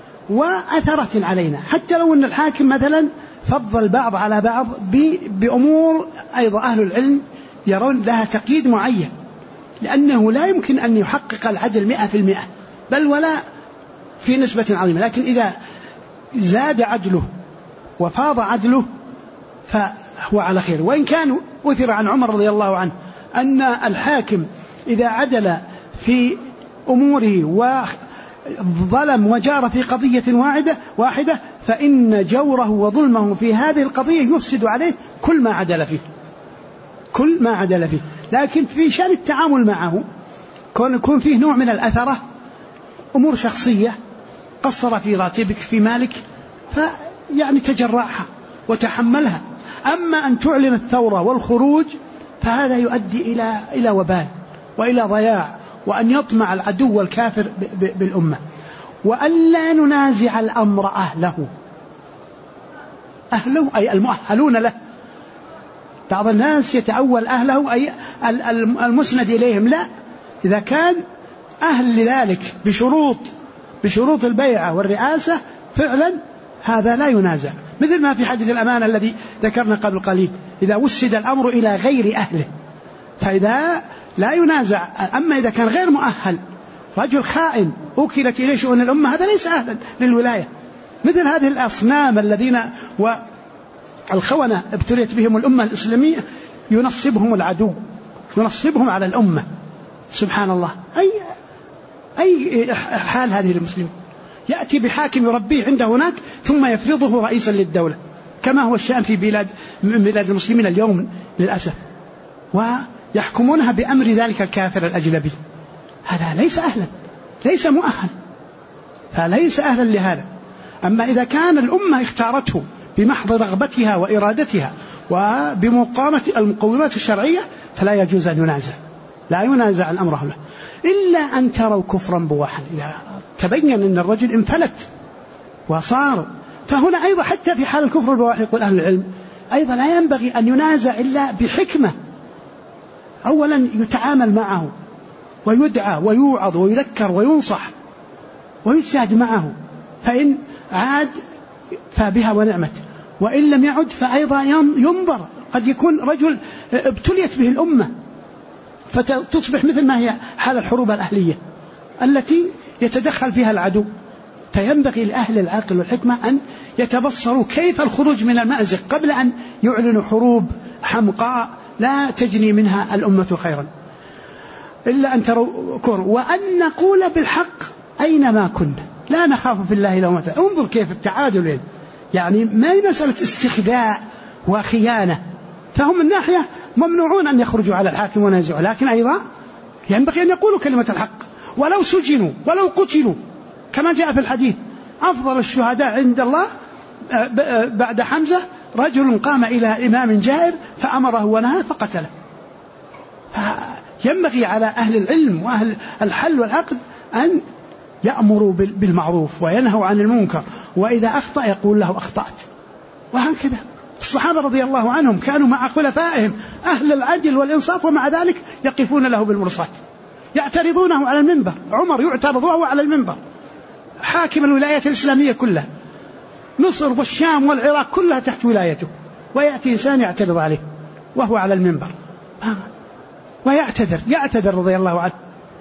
وأثرة علينا، حتى لو أن الحاكم مثلا فضل بعض على بعض بأمور أيضا أهل العلم يرون لها تقييد معين، لأنه لا يمكن أن يحقق العدل 100%، بل ولا في نسبة عظيمة. لكن إذا زاد عدله وفاض عدله فهو على خير. وإن كان أثر عن عمر رضي الله عنه أن الحاكم إذا عدل في أموره وظلم وجار في قضية واحدة فإن جوره وظلمه في هذه القضية يفسد عليه كل ما عدل فيه. لكن في شأن التعامل معه يكون فيه نوع من الأثرة، أمور شخصية، قصر في راتبك في مالك، فيعني تجرعها وتحملها. أما أن تعلن الثورة والخروج فهذا يؤدي إلى وبال وإلى ضياع، وأن يطمع العدو والكافر بالأمة. وألا ننازع الأمر أهله أي المؤهلون له. بعض الناس يتأول أهله أي المسند إليهم، لا، إذا كان أهل لذلك بشروط البيعة والرئاسة فعلا هذا لا ينازع، مثل ما في حديث الأمانة الذي ذكرنا قبل قليل، إذا وسد الأمر إلى غير أهله فإذا لا ينازع. أما إذا كان غير مؤهل، رجل خائن أوكلت إليه شؤون الأمة، هذا ليس أهلا للولاية. مثل هذه الأصنام الذين والخونة ابتليت بهم الأمة الإسلامية، ينصبهم العدو، ينصبهم على الأمة، سبحان الله. أي حال هذه المسلمين، يأتي بحاكم يربيه عنده هناك ثم يفرضه رئيسا للدولة، كما هو الشأن في بلاد المسلمين اليوم للأسف، ويحكمونها بأمر ذلك الكافر الأجنبي. هذا ليس أهلا، ليس مؤهل، فليس أهلا لهذا. أما إذا كان الأمة اختارته بمحض رغبتها وإرادتها وبمقامة المقومات الشرعية فلا يجوز أن ينازع، لا ينازع الأمر له، إلا أن تروا كفرا بواحا. إذا تبين أن الرجل انفلت وصار، فهنا أيضا حتى في حال الكفر البواح يقول أهل العلم أيضا لا ينبغي أن ينازع إلا بحكمة. أولا يتعامل معه ويدعى ويوعظ ويذكر وينصح ويجتهد معه، فإن عاد فبها ونعمت، وإن لم يعد فأيضا ينظر. قد يكون رجل ابتليت به الأمة فتصبح مثل ما هي حال الحروب الأهلية التي يتدخل فيها العدو، فينبغي لأهل العقل والحكمة أن يتبصروا كيف الخروج من المأزق قبل أن يعلنوا حروب حمقاء لا تجني منها الأمة خيرا، إلا أن تروا كفر. وأن نقول بالحق أينما كنا، لا نخاف في الله لومة. انظر كيف التعادل، يعني ما هي مسألة استخداع وخيانة، فهم من ناحية ممنوعون أن يخرجوا على الحاكم ونازعوا، لكن أيضا ينبغي أن يقولوا كلمة الحق ولو سجنوا ولو قتلوا، كما جاء في الحديث أفضل الشهداء عند الله بعد حمزة رجل قام إلى إمام جائر فأمره ونهى فقتله. ينبغي على أهل العلم وأهل الحل والعقد أن يأمروا بالمعروف وينهوا عن المنكر، وإذا أخطأ يقول له أخطأت. وهكذا الصحابة رضي الله عنهم كانوا مع خلفائهم أهل العدل والإنصاف، ومع ذلك يقفون له بالمرصاد، يعترضونه على المنبر. عمر يعترض وهو على المنبر، حاكم الولايات الإسلامية كلها، مصر والشام والعراق كلها تحت ولايته، ويأتي إنسان يعترض عليه وهو على المنبر ويعتذر رضي الله عنه.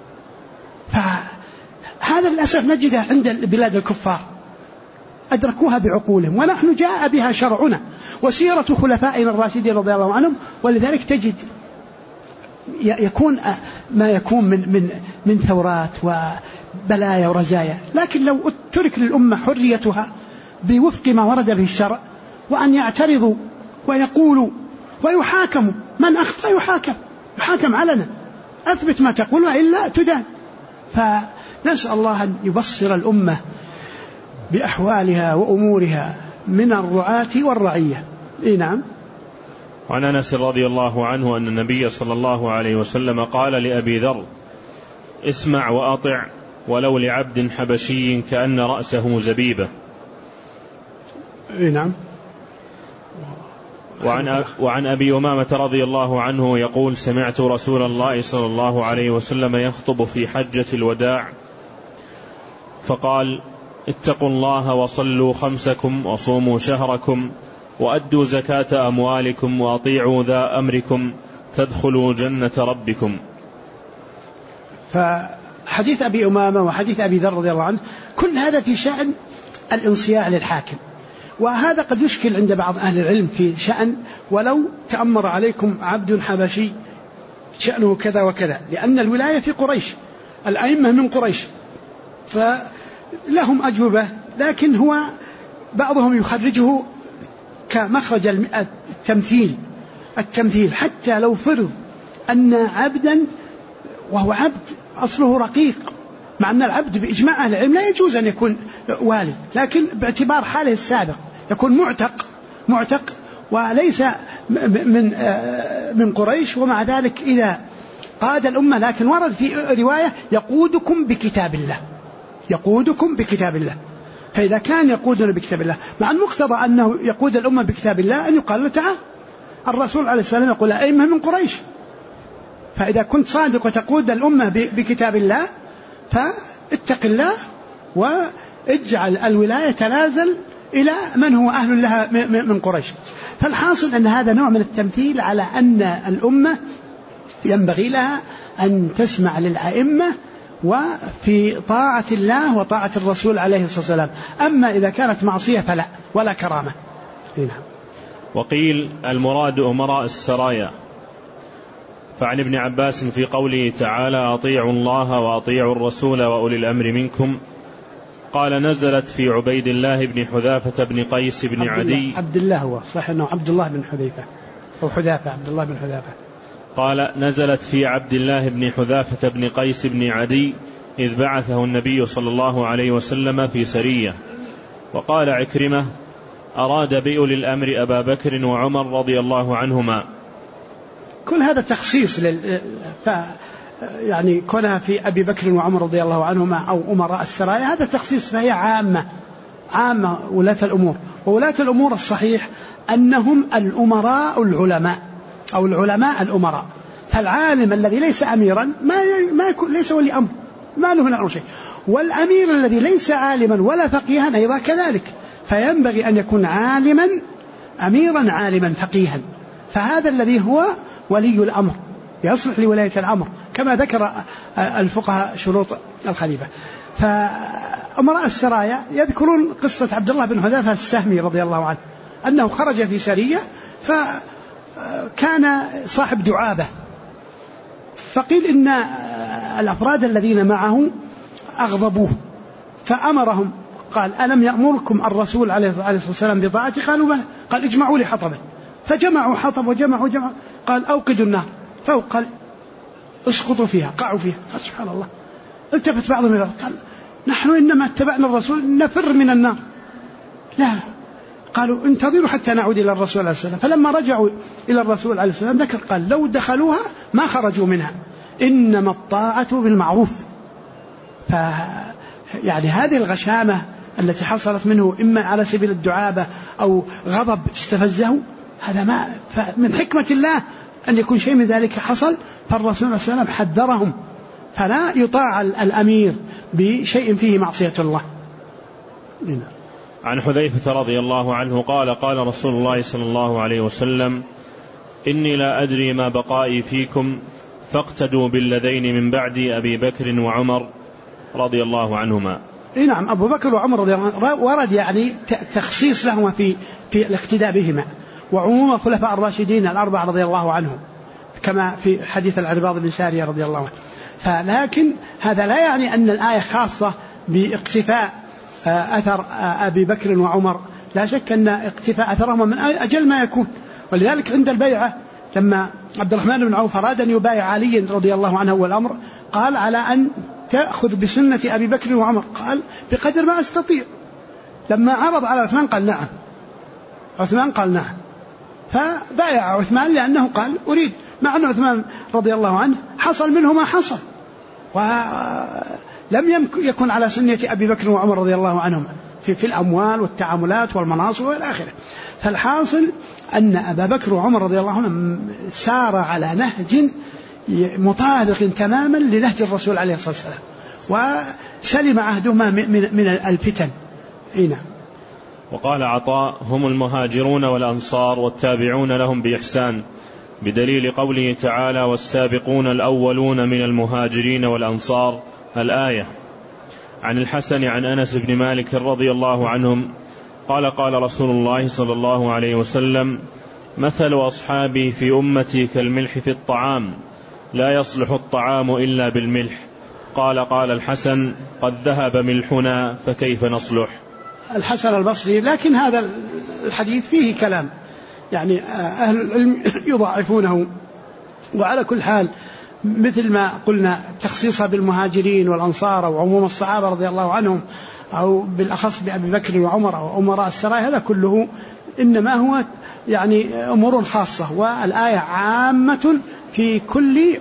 فهذا للأسف نجده عند بلاد الكفار، أدركوها بعقولهم، ونحن جاء بها شرعنا وسيرة خلفائنا الراشدين رضي الله عنهم. ولذلك تجد يكون ما يكون من ثورات وبلايا ورزايا، لكن لو ترك للأمة حريتها بوفق ما ورد به الشرع، وأن يعترضوا ويقولوا ويحاكموا، من أخطأ يحاكم علنا، أثبت ما تقول وإلا تدان. فنسأل الله أن يبصر الأمة بأحوالها وأمورها من الرعاة والرعية. نعم. وعن أنس رضي الله عنه أن النبي صلى الله عليه وسلم قال لأبي ذر: اسمع وأطع ولو لعبد حبشي كأن رأسه زبيبة. نعم. وعن أبي أمامة رضي الله عنه يقول: سمعت رسول الله صلى الله عليه وسلم يخطب في حجة الوداع فقال: اتقوا الله وصلوا خمسكم وصوموا شهركم وأدوا زكاة أموالكم وأطيعوا ذا أمركم تدخلوا جنة ربكم. فحديث أبي أمامة وحديث أبي ذر رضي الله عنه كل هذا في شأن الانصياع للحاكم، وهذا قد يشكل عند بعض أهل العلم في شأن ولو تأمر عليكم عبد حبشي شأنه كذا وكذا، لأن الولاية في قريش، الأئمة من قريش، فلهم أجوبة، لكن هو بعضهم يخرجه كمخرج التمثيل، حتى لو فرض أن عبدا، وهو عبد أصله رقيق، مع أن العبد بإجماع أهل العلم لا يجوز أن يكون والي، لكن باعتبار حاله السابق يكون معتق وليس من قريش، ومع ذلك إذا قاد الأمة، لكن ورد في رواية يقودكم بكتاب الله، فإذا كان يقودنا بكتاب الله، مع المقتضى أنه يقود الأمة بكتاب الله، أن يقال له تعال. الرسول عليه السلام يقول: أئمة من قريش، فإذا كنت صادق وتقود الأمة بكتاب الله فاتق الله واجعل الولاية تنازل إلى من هو أهل لها من قريش. فالحاصل أن هذا نوع من التمثيل على أن الأمة ينبغي لها أن تسمع للأئمة وفي طاعة الله وطاعة الرسول عليه الصلاة والسلام، أما إذا كانت معصية فلا، ولا كرامة. وقيل المراد أمراء السرايا. فعن ابن عباس في قوله تعالى: أطيعوا الله وأطيعوا الرسول وأولي الأمر منكم، قال: نزلت في عبيد الله بن حذافة بن قيس بن عدي. عبد الله هو صحيح أنه عبد الله بن حذيفة أو حذافة، عبد الله بن حذافة. قال: نزلت في عبد الله بن حذافة بن قيس بن عدي إذ بعثه النبي صلى الله عليه وسلم في سرية. وقال عكرمة: أراد بأولي الأمر أبا بكر وعمر رضي الله عنهما. كل هذا تخصيص يعني كونها في أبي بكر وعمر رضي الله عنهما أو أمراء السرايا، هذا تخصيص، فهي عامة ولاة الأمور. وولاة الأمور الصحيح أنهم الأمراء العلماء أو العلماء الأمراء. فالعالم الذي ليس أميرا ما يكون ليس ولي أمر، ما له من الأمر شيء، والأمير الذي ليس عالما ولا فقيها أيضا كذلك. فينبغي أن يكون أميرا عالما فقيها، فهذا الذي هو ولي الأمر يصلح لولاية الأمر، كما ذكر الفقهاء شروط الخليفة. فأمراء السرايا يذكرون قصة عبد الله بن حذافة السهمي رضي الله عنه، أنه خرج في سرية فكان صاحب دعابة، فقيل إن الأفراد الذين معه أغضبوه فأمرهم، قال: ألم يأمركم الرسول عليه الصلاة والسلام بطاعته؟ قالوا بلى. قال: اجمعوا لي حطبا، فجمعوا حطب وجمعوا. قال: أوقدوا النار، فقال: اسقطوا فيها، قعوا فيها. قال: سبحان الله. التفت بعضهم إلى قال: نحن إنما اتبعنا الرسول نفر من النار. لا، قالوا: انتظروا حتى نعود إلى الرسول عليه السلام. فلما رجعوا إلى الرسول عليه السلام ذكر، قال: لو دخلوها ما خرجوا منها إنما الطاعة بالمعروف. يعني هذه الغشامة التي حصلت منه إما على سبيل الدعابة أو غضب استفزه، هذا ما من حكمة الله أن يكون شيء من ذلك حصل، فالرسول صلى الله عليه وسلم حذرهم فلا يطاع الأمير بشيء فيه معصية الله. عن حذيفة رضي الله عنه قال قال رسول الله صلى الله عليه وسلم: إني لا أدري ما بقائي فيكم فاقتدوا بالذين من بعدي أبي بكر وعمر رضي الله عنهما. نعم، أبو بكر وعمر رضي الله عنهما ورد يعني تخصيص لهما في الاقتداء بهما، وعموم الخلفاء الراشدين الأربعة رضي الله عنهم كما في حديث العرباض بن سارية رضي الله عنه. فلكن هذا لا يعني أن الآية خاصة باقتفاء أثر أبي بكر وعمر، لا شك أن اقتفاء أثرهما من أجل ما يكون. ولذلك عند البيعة لما عبد الرحمن بن عوف أراد أن يبايع علي رضي الله عنه والأمر، قال على أن تأخذ بسنة أبي بكر وعمر، قال بقدر ما أستطيع. لما عرض على عثمان قال نعم، عثمان قال نعم، فبايع عثمان لأنه قال أريد، مع أن عثمان رضي الله عنه حصل منه ما حصل، ولم يكن على سنة أبي بكر وعمر رضي الله عنهم في الأموال والتعاملات والمناصب والى آخره. فالحاصل أن أبا بكر وعمر رضي الله عنهم سار على نهج مطابق تماما لنهج الرسول عليه الصلاة والسلام، وسلم عهدهما من الفتن. نعم. وقال عطاء: هم المهاجرون والأنصار والتابعون لهم بإحسان، بدليل قوله تعالى: والسابقون الأولون من المهاجرين والأنصار، الآية. عن الحسن عن أنس بن مالك رضي الله عنهم قال قال رسول الله صلى الله عليه وسلم: مثل أصحابي في أمتي كالملح في الطعام، لا يصلح الطعام إلا بالملح. قال الحسن: قد ذهب ملحنا فكيف نصلح؟ الحسن البصري. لكن هذا الحديث فيه كلام، يعني أهل العلم يضاعفونه. وعلى كل حال مثل ما قلنا تخصيصها بالمهاجرين والأنصار أو عموم الصحابة رضي الله عنهم، أو بالأخص بأبي بكر وعمر أو أمراء السرايا، هذا كله إنما هو يعني أمور خاصة، والآية عامة في كل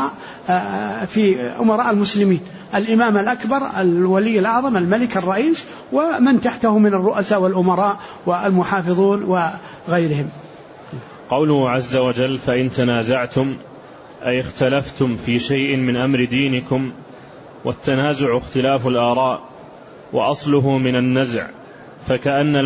أمراء المسلمين، الإمام الأكبر، الولي الأعظم، الملك، الرئيس، ومن تحته من الرؤساء والأمراء والمحافظون وغيرهم. قوله عز وجل: فإن تنازعتم أي اختلفتم في شيء من أمر دينكم، والتنازع اختلاف الآراء، وأصله من النزع، فكأن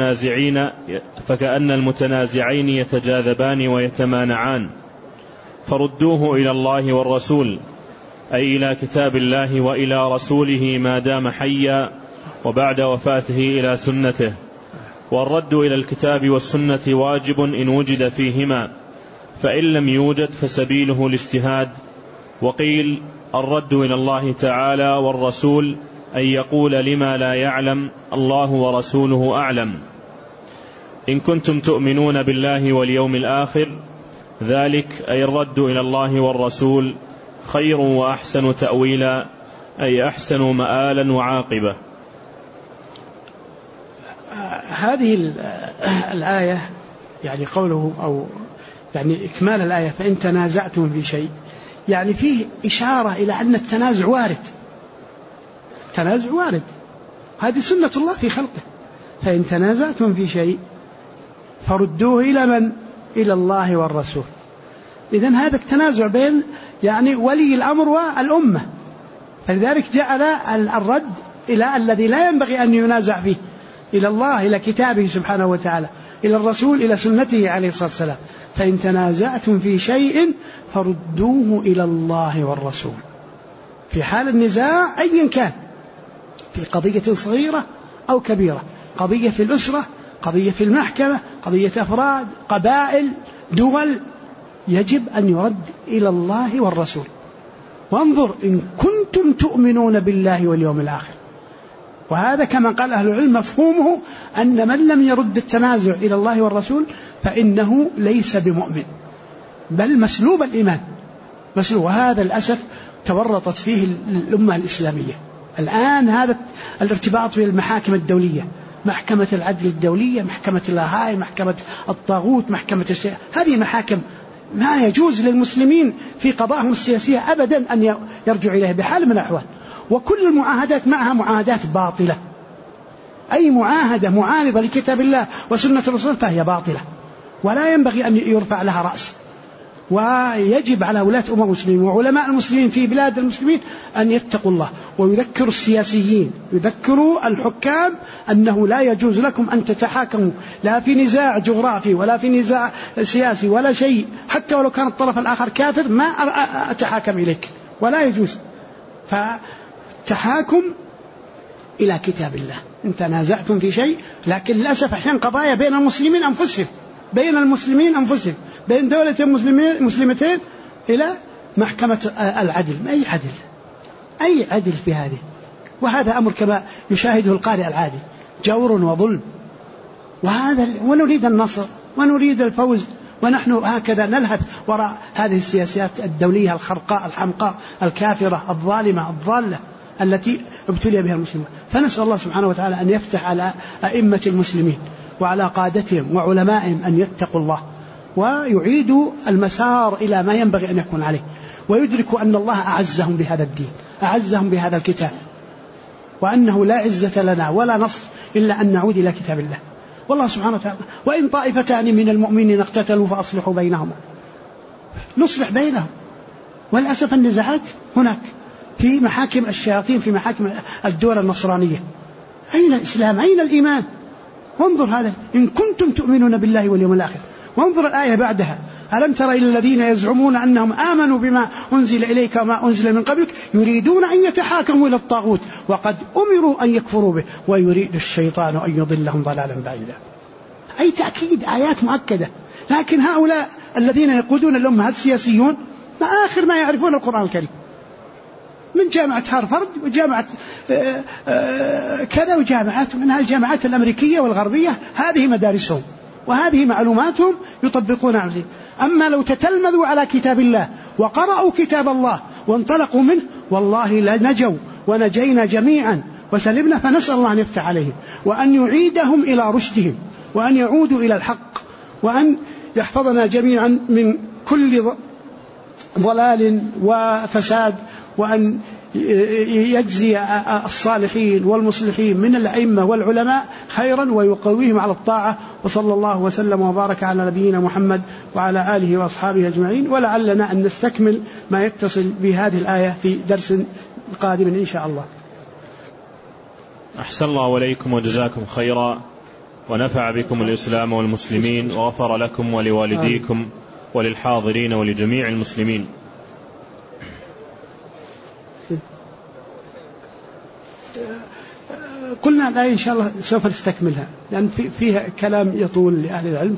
المتنازعين يتجاذبان ويتمانعان، فردوه إلى الله والرسول، أي إلى كتاب الله وإلى رسوله ما دام حيا، وبعد وفاته إلى سنته. والرد إلى الكتاب والسنة واجب إن وجد فيهما، فإن لم يوجد فسبيله الاجتهاد. وقيل الرد إلى الله تعالى والرسول أن يقول لما لا يعلم الله ورسوله أعلم. إن كنتم تؤمنون بالله واليوم الآخر، ذلك أي الرد إلى الله والرسول خير وأحسن تأويلا، أي أحسن مآلا وعاقبة. هذه الآية يعني قوله أو يعني إكمال الآية: فإن تنازعتم في شيء، يعني فيه إشارة إلى أن التنازع وارد، التنازع وارد، هذه سنة الله في خلقه. فإن تنازعتم في شيء فردوه إلى من؟ إلى الله والرسول. إذن هذا التنازع بين يعني ولي الأمر والأمة، فلذلك جعل الرد إلى الذي لا ينبغي أن ينازع فيه، إلى الله، إلى كتابه سبحانه وتعالى، إلى الرسول، إلى سنته عليه الصلاة والسلام. فإن تنازعتم في شيء فردوه إلى الله والرسول، في حال النزاع أيا كان، في قضية صغيرة أو كبيرة، قضية في الأسرة، قضية في المحكمة، قضية أفراد، قبائل، دول، يجب أن يرد إلى الله والرسول. وانظر: إن كنتم تؤمنون بالله واليوم الآخر. وهذا كما قال أهل العلم مفهومه أن من لم يرد التنازع إلى الله والرسول فإنه ليس بمؤمن، بل مسلوب الإيمان، مسلوب. وهذا الأسف تورطت فيه الأمة الإسلامية الآن، هذا الارتباط في المحاكم الدولية، محكمة العدل الدولية، محكمة اللاهاي، محكمة الطاغوت، محكمة الشيء، هذه محاكم ما يجوز للمسلمين في قضاءهم السياسية أبدا أن يرجعوا إليه بحال من الأحوال. وكل المعاهدات معها معاهدات باطلة، أي معاهدة معارضة لكتاب الله وسنة الرسول فهي باطلة ولا ينبغي أن يرفع لها رأس. ويجب على ولاة أمور المسلمين وعلماء المسلمين في بلاد المسلمين أن يتقوا الله ويذكروا السياسيين، يذكروا الحكام أنه لا يجوز لكم أن تتحاكموا لا في نزاع جغرافي ولا في نزاع سياسي ولا شيء، حتى ولو كان الطرف الآخر كافر ما أتحاكم إليك، ولا يجوز. فتحاكم إلى كتاب الله إن تنازعتم في شيء. لكن للأسف أحيانا قضايا بين المسلمين أنفسهم، بين دولتين مسلمتين إلى محكمة العدل. أي عدل في هذه؟ وهذا أمر كما يشاهده القارئ العادي، جور وظلم. ونريد النصر ونريد الفوز، ونحن هكذا نلهث وراء هذه السياسات الدولية الخرقاء الحمقاء الكافرة الظالمة الضالة التي ابتلي بها المسلمون. فنسأل الله سبحانه وتعالى أن يفتح على أئمة المسلمين وعلى قادتهم وعلمائهم أن يتقوا الله ويعيدوا المسار إلى ما ينبغي أن يكون عليه، ويدركوا أن الله أعزهم بهذا الدين، أعزهم بهذا الكتاب، وأنه لا عزة لنا ولا نصر إلا أن نعود إلى كتاب الله. والله سبحانه وتعالى وإن طائفتان من المؤمنين اقتتلوا فأصلحوا بينهما، نصلح بينهم. وللأسف النزاعات هناك في محاكم الشياطين، في محاكم الدول النصرانية. أين الإسلام؟ أين الإيمان؟ وانظر هذا، إن كنتم تؤمنون بالله واليوم الآخر. وانظر الآية بعدها، ألم تر إلى الذين يزعمون أنهم آمنوا بما أنزل إليك وما أنزل من قبلك يريدون أن يتحاكموا إلى الطاغوت وقد أمروا أن يكفروا به ويريد الشيطان أن يضلهم ضلالا بعيدا. أي تأكيد، آيات مؤكدة. لكن هؤلاء الذين يقودون الأمة السياسيون ما آخر ما يعرفون القرآن الكريم، من جامعة هارفارد وجامعة كذا وجامعات منها الجامعات الأمريكية والغربية، هذه مدارسهم وهذه معلوماتهم يطبقون عليه. أما لو تتلمذوا على كتاب الله وقرأوا كتاب الله وانطلقوا منه والله لنجوا ونجينا جميعا وسلمنا. فنسأل الله أن يفتح عليهم وأن يعيدهم إلى رشدهم وأن يعودوا إلى الحق وأن يحفظنا جميعا من كل ضلال وفساد، وأن يجزي الصالحين والمصلحين من الأئمة والعلماء خيرا ويقويهم على الطاعة. وصلى الله وسلم وبارك على نبينا محمد وعلى آله وأصحابه أجمعين. ولعلنا أن نستكمل ما يتصل بهذه الآية في درس قادم إن شاء الله. أحسن الله عليكم وجزاكم خيرا ونفع بكم الإسلام والمسلمين وغفر لكم ولوالديكم وللحاضرين ولجميع المسلمين. قلنا الآية إن شاء الله سوف نستكملها لأن فيها كلام يطول لأهل العلم.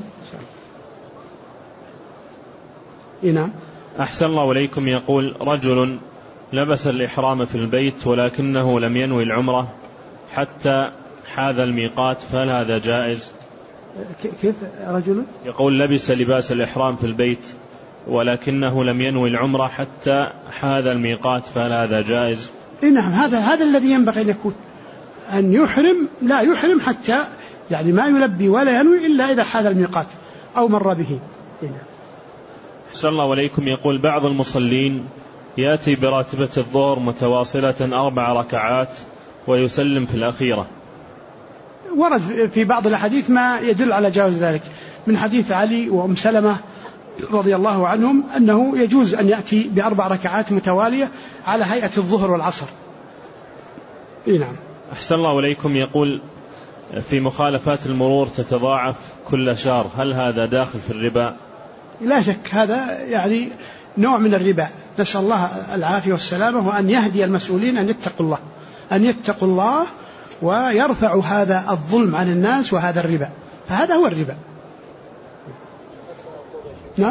نعم. أحسن الله إليكم. يقول رجل لبس الإحرام في البيت ولكنه لم ينوي العمرة حتى حاذ الميقات، فهل هذا جائز؟ كيف رجل؟ يقول لبس لباس الإحرام في البيت ولكنه لم ينوي العمرة حتى حاذ الميقات، فهل هذا جائز؟ نعم، هذا الذي ينبغي أن يكون، أن يحرم لا يحرم حتى يعني ما يلبي ولا ينوي إلا إذا حاذ الميقات أو مر به. أحسن الله عليكم. يقول بعض المصلين يأتي براتبة الظهر متواصلة 4 ركعات ويسلم في الأخيرة. ورد في بعض الحديث ما يدل على جواز ذلك، من حديث علي وأم سلمة رضي الله عنهم أنه يجوز أن يأتي ب4 ركعات متوالية على هيئة الظهر والعصر. نعم. أحسن الله عليكم. يقول في مخالفات المرور تتضاعف كل شهر، هل هذا داخل في الربا؟ لا شك هذا يعني نوع من الربا، نسأل الله العافية والسلامة، وأن يهدي المسؤولين أن يتقوا الله ويرفعوا هذا الظلم عن الناس وهذا الربا، فهذا هو الربا. نعم.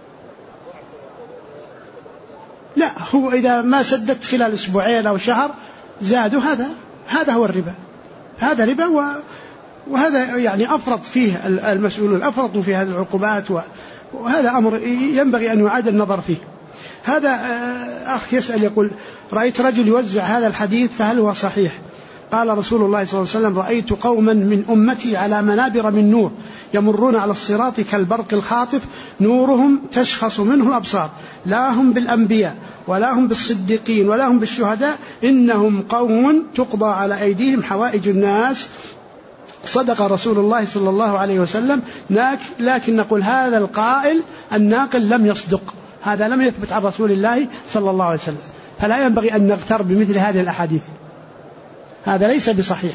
لا، هو إذا ما سددت خلال أسبوعين أو شهر زادوا، هذا هو الربا، هذا ربا، وهذا يعني أفرط فيه المسؤولون، أفرطوا في هذه العقوبات، وهذا أمر ينبغي أن يعاد النظر فيه. هذا أخ يسأل يقول رأيت رجل يوزع هذا الحديث فهل هو صحيح؟ قال رسول الله صلى الله عليه وسلم: رأيت قوما من أمتي على منابر من نور يمرون على الصراط كالبرق الخاطف نورهم تشخص منه الأبصار، لا هم بالأنبياء ولا هم بالصديقين ولا هم بالشهداء، إنهم قوم تقضى على أيديهم حوائج الناس. صدق رسول الله صلى الله عليه وسلم، لكن نقول هذا القائل الناقل لم يصدق، هذا لم يثبت عن رسول الله صلى الله عليه وسلم، فلا ينبغي أن نغتر بمثل هذه الأحاديث، هذا ليس بصحيح.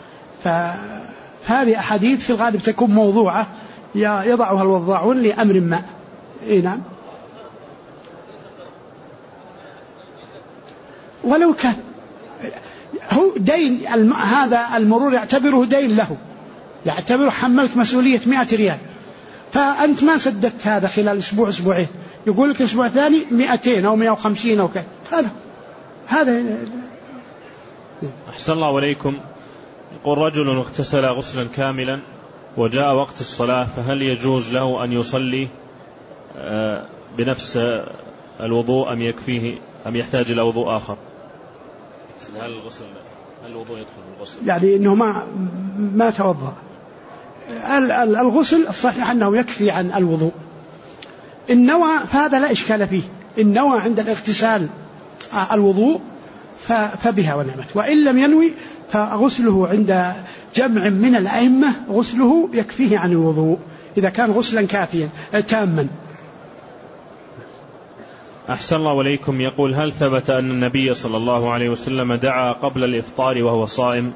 فهذه أحاديث في الغالب تكون موضوعة يضعها الوضاعون لأمر ما. نعم، ولو كان هو دين، هذا المرور يعتبره دين له، يعتبره حملت مسؤولية 100 ريال، فأنت ما سددت هذا خلال أسبوع أسبوعين، يقول لك الأسبوع الثاني 200 أو 150 أو كذا، هذا. أحسن الله عليكم. يقول: رجل اغتسل غسلا كاملا وجاء وقت الصلاة، فهل يجوز له أن يصلي بنفس الوضوء أم يكفيه أم يحتاج إلى وضوء آخر؟ هل الوضوء يدخل في الغسل؟ يعني إنه ما توضأ. الغسل الصحيح أنه يكفي عن الوضوء. النوى فهذا لا إشكال فيه، النوى عند الاغتسال الوضوء فبها ونعمت، وإن لم ينوي فغسله عند جمع من الأئمة غسله يكفيه عن الوضوء إذا كان غسلا كافيا تاما. أحسن الله عليكم. يقول: هل ثبت أن النبي صلى الله عليه وسلم دعا قبل الإفطار وهو صائم؟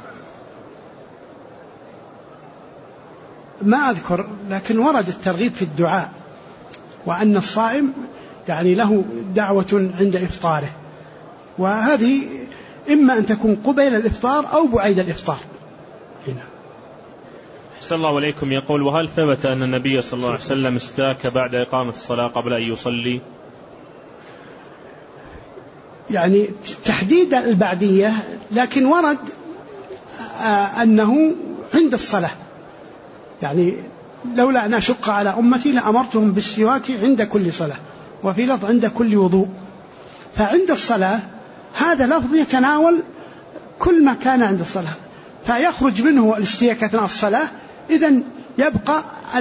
ما أذكر، لكن ورد الترغيب في الدعاء، وأن الصائم يعني له دعوة عند إفطاره، وهذه إما أن تكون قبيل الإفطار أو بعيد الإفطار. هنا. أحسن الله عليكم. يقول: وهل ثبت أن النبي صلى الله عليه وسلم استاك بعد إقامة الصلاة قبل أن يصلي؟ يعني تحديد البعدية، لكن ورد أنه عند الصلاة، يعني لولا أن أشق على أمتي لأمرتهم بالسواك عند كل صلاة، وفي لفظ عند كل وضوء. فعند الصلاة هذا لفظ يتناول كل ما كان عند الصلاة، فيخرج منه الاستياك أثناء الصلاة. إذن يبقى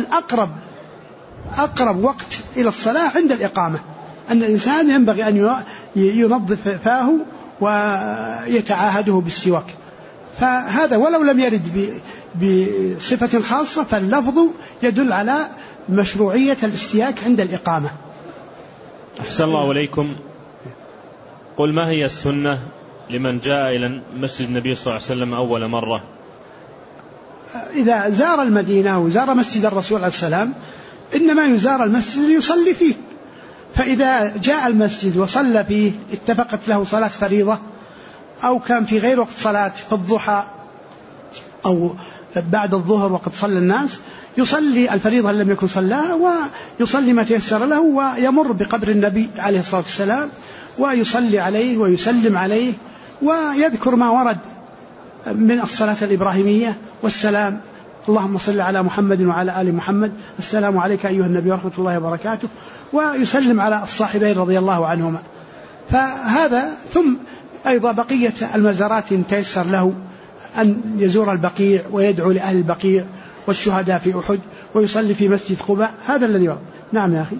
أقرب وقت إلى الصلاة عند الإقامة، أن الإنسان ينبغي أن ينظف فاه ويتعاهده بالسواك، فهذا ولو لم يرد بصفة خاصة فاللفظ يدل على مشروعية الاستياك عند الإقامة. أحسن الله عليكم. قل: ما هي السنة لمن جاء إلى مسجد النبي صلى الله عليه وسلم أول مرة؟ إذا زار المدينة وزار مسجد الرسول عليه السلام إنما يزار المسجد ليصلي فيه، فإذا جاء المسجد وصلى فيه اتفقت له صلاة فريضة، أو كان في غير وقت صلاة في الضحى أو بعد الظهر وقد صلى الناس، يصلي الفريضة لم يكن صلاها ويصلي ما تيسر له، ويمر بقبر النبي عليه الصلاة والسلام ويصلي عليه ويسلم عليه ويذكر ما ورد من الصلاة الإبراهيمية والسلام: اللهم صل على محمد وعلى آل محمد، السلام عليك أيها النبي ورحمة الله وبركاته، ويسلم على الصاحبين رضي الله عنهما. فهذا ثم أيضا بقية المزارات تيسر له أن يزور البقيع ويدعو لأهل البقيع والشهداء في أحد ويصلي في مسجد قباء، هذا الذي ورد. نعم يا أخي.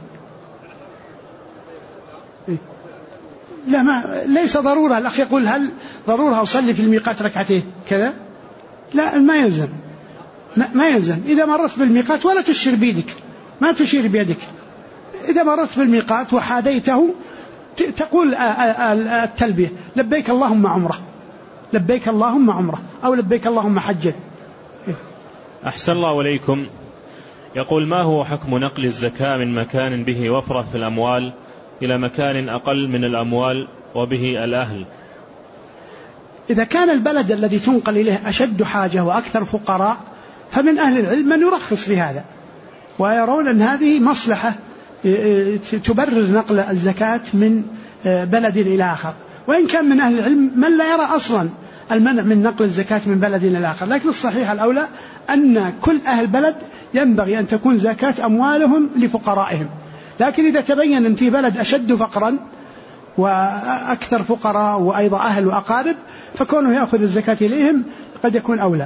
لا، ليس ضرورة. الأخ يقول: هل ضرورة أصلي في الميقات ركعتين كذا؟ لا، ما يلزم. إذا مرت بالميقات ولا تشير بيدك، ما تشير بيدك، إذا مرت بالميقات وحاديته تقول التلبية: لبيك اللهم عمره، لبيك اللهم عمره، أو لبيك اللهم حجا. أحسن الله عليكم. يقول: ما هو حكم نقل الزكاة من مكان به وفرة في الأموال إلى مكان أقل من الأموال وبه الأهل؟ إذا كان البلد الذي تنقل إليه أشد حاجة وأكثر فقراء فمن أهل العلم من يرخص في هذا، ويرون أن هذه مصلحة تبرر نقل الزكاة من بلد إلى آخر، وإن كان من أهل العلم من لا يرى أصلا المنع من نقل الزكاة من بلد إلى آخر، لكن الصحيح الأولى أن كل أهل بلد ينبغي أن تكون زكاة أموالهم لفقرائهم. لكن إذا تبين أن في بلد أشد فقرا وأكثر فقراء وأيضا أهل وأقارب، فكونه يأخذ الزكاة إليهم قد يكون أولى.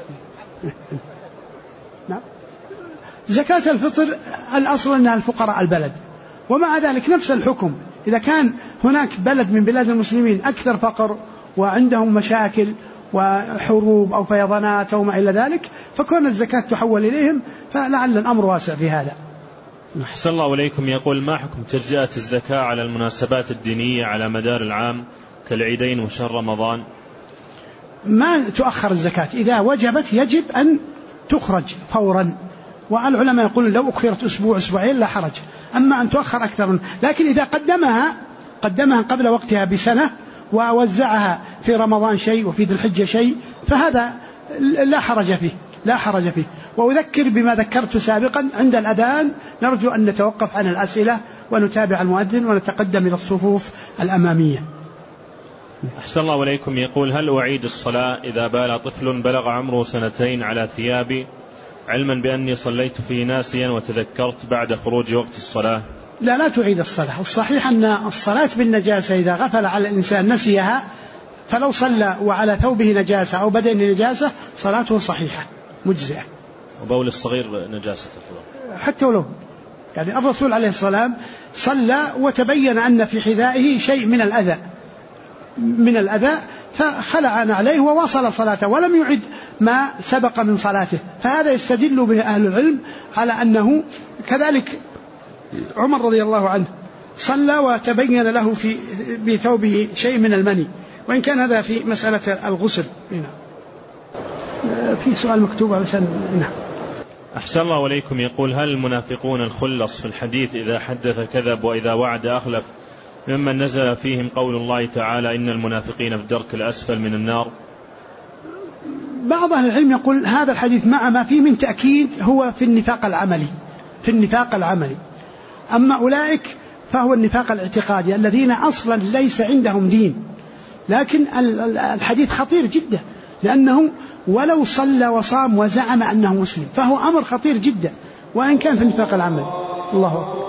نعم. زكاة الفطر الأصل أنها الفقراء البلد، ومع ذلك نفس الحكم إذا كان هناك بلد من بلاد المسلمين أكثر فقر وعندهم مشاكل وحروب أو فيضانات أو ما إلى ذلك، فكون الزكاة تحول إليهم، فلعل الأمر واسع في هذا. أحسن الله إليكم. يقول: ما حكم تجزئة الزكاة على المناسبات الدينية على مدار العام كالعيدين وشهر رمضان؟ ما تؤخر الزكاة، إذا وجبت يجب أن تخرج فورا، والعلماء يقولون لو أخرت أسبوع أسبوعين لا حرج، أما أن تؤخر أكثر. لكن إذا قدمها قبل وقتها بسنة ووزعها في رمضان شيء وفي ذي الحجة شيء، فهذا لا حرج فيه. وأذكر بما ذكرت سابقا، عند الأذان نرجو أن نتوقف عن الأسئلة ونتابع المؤذن ونتقدم إلى الصفوف الأمامية. أحسن الله إليكم. يقول: هل أعيد الصلاة إذا بال طفل بلغ عمره 2 على ثيابي، علما بأني صليت فيه ناسيا وتذكرت بعد خروج وقت الصلاة؟ لا تعيد الصلاة. الصحيح أن الصلاة بالنجاسة إذا غفل على الإنسان نسيها، فلو صلى وعلى ثوبه نجاسة أو بدنه نجاسة صلاته صحيحة مجزئة. وبول الصغير نجاسة حتى ولو، يعني الرسول عليه الصلاة صلى وتبين أن في حذائه شيء من الأذى فخلع عليه وواصل صلاته ولم يعد ما سبق من صلاته، فهذا يستدل به أهل العلم على أنه كذلك عمر رضي الله عنه صلى وتبين له في ثوبه شيء من المني، وإن كان هذا في مسألة الغسل. في سؤال مكتوب علشان. أحسن الله إليكم. يقول: هل المنافقون الخلص في الحديث إذا حدث كذب وإذا وعد أخلف ممن نزل فيهم قول الله تعالى إن المنافقين في الدرك الأسفل من النار؟ بعض أهل العلم يقول هذا الحديث مع ما فيه من تأكيد هو في النفاق العملي. أما أولئك فهو النفاق الاعتقادي الذين أصلا ليس عندهم دين. لكن الحديث خطير جدا، لأنه ولو صلى وصام وزعم أنه مسلم فهو أمر خطير جدا، وإن كان في النفاق العملي. الله أكبر.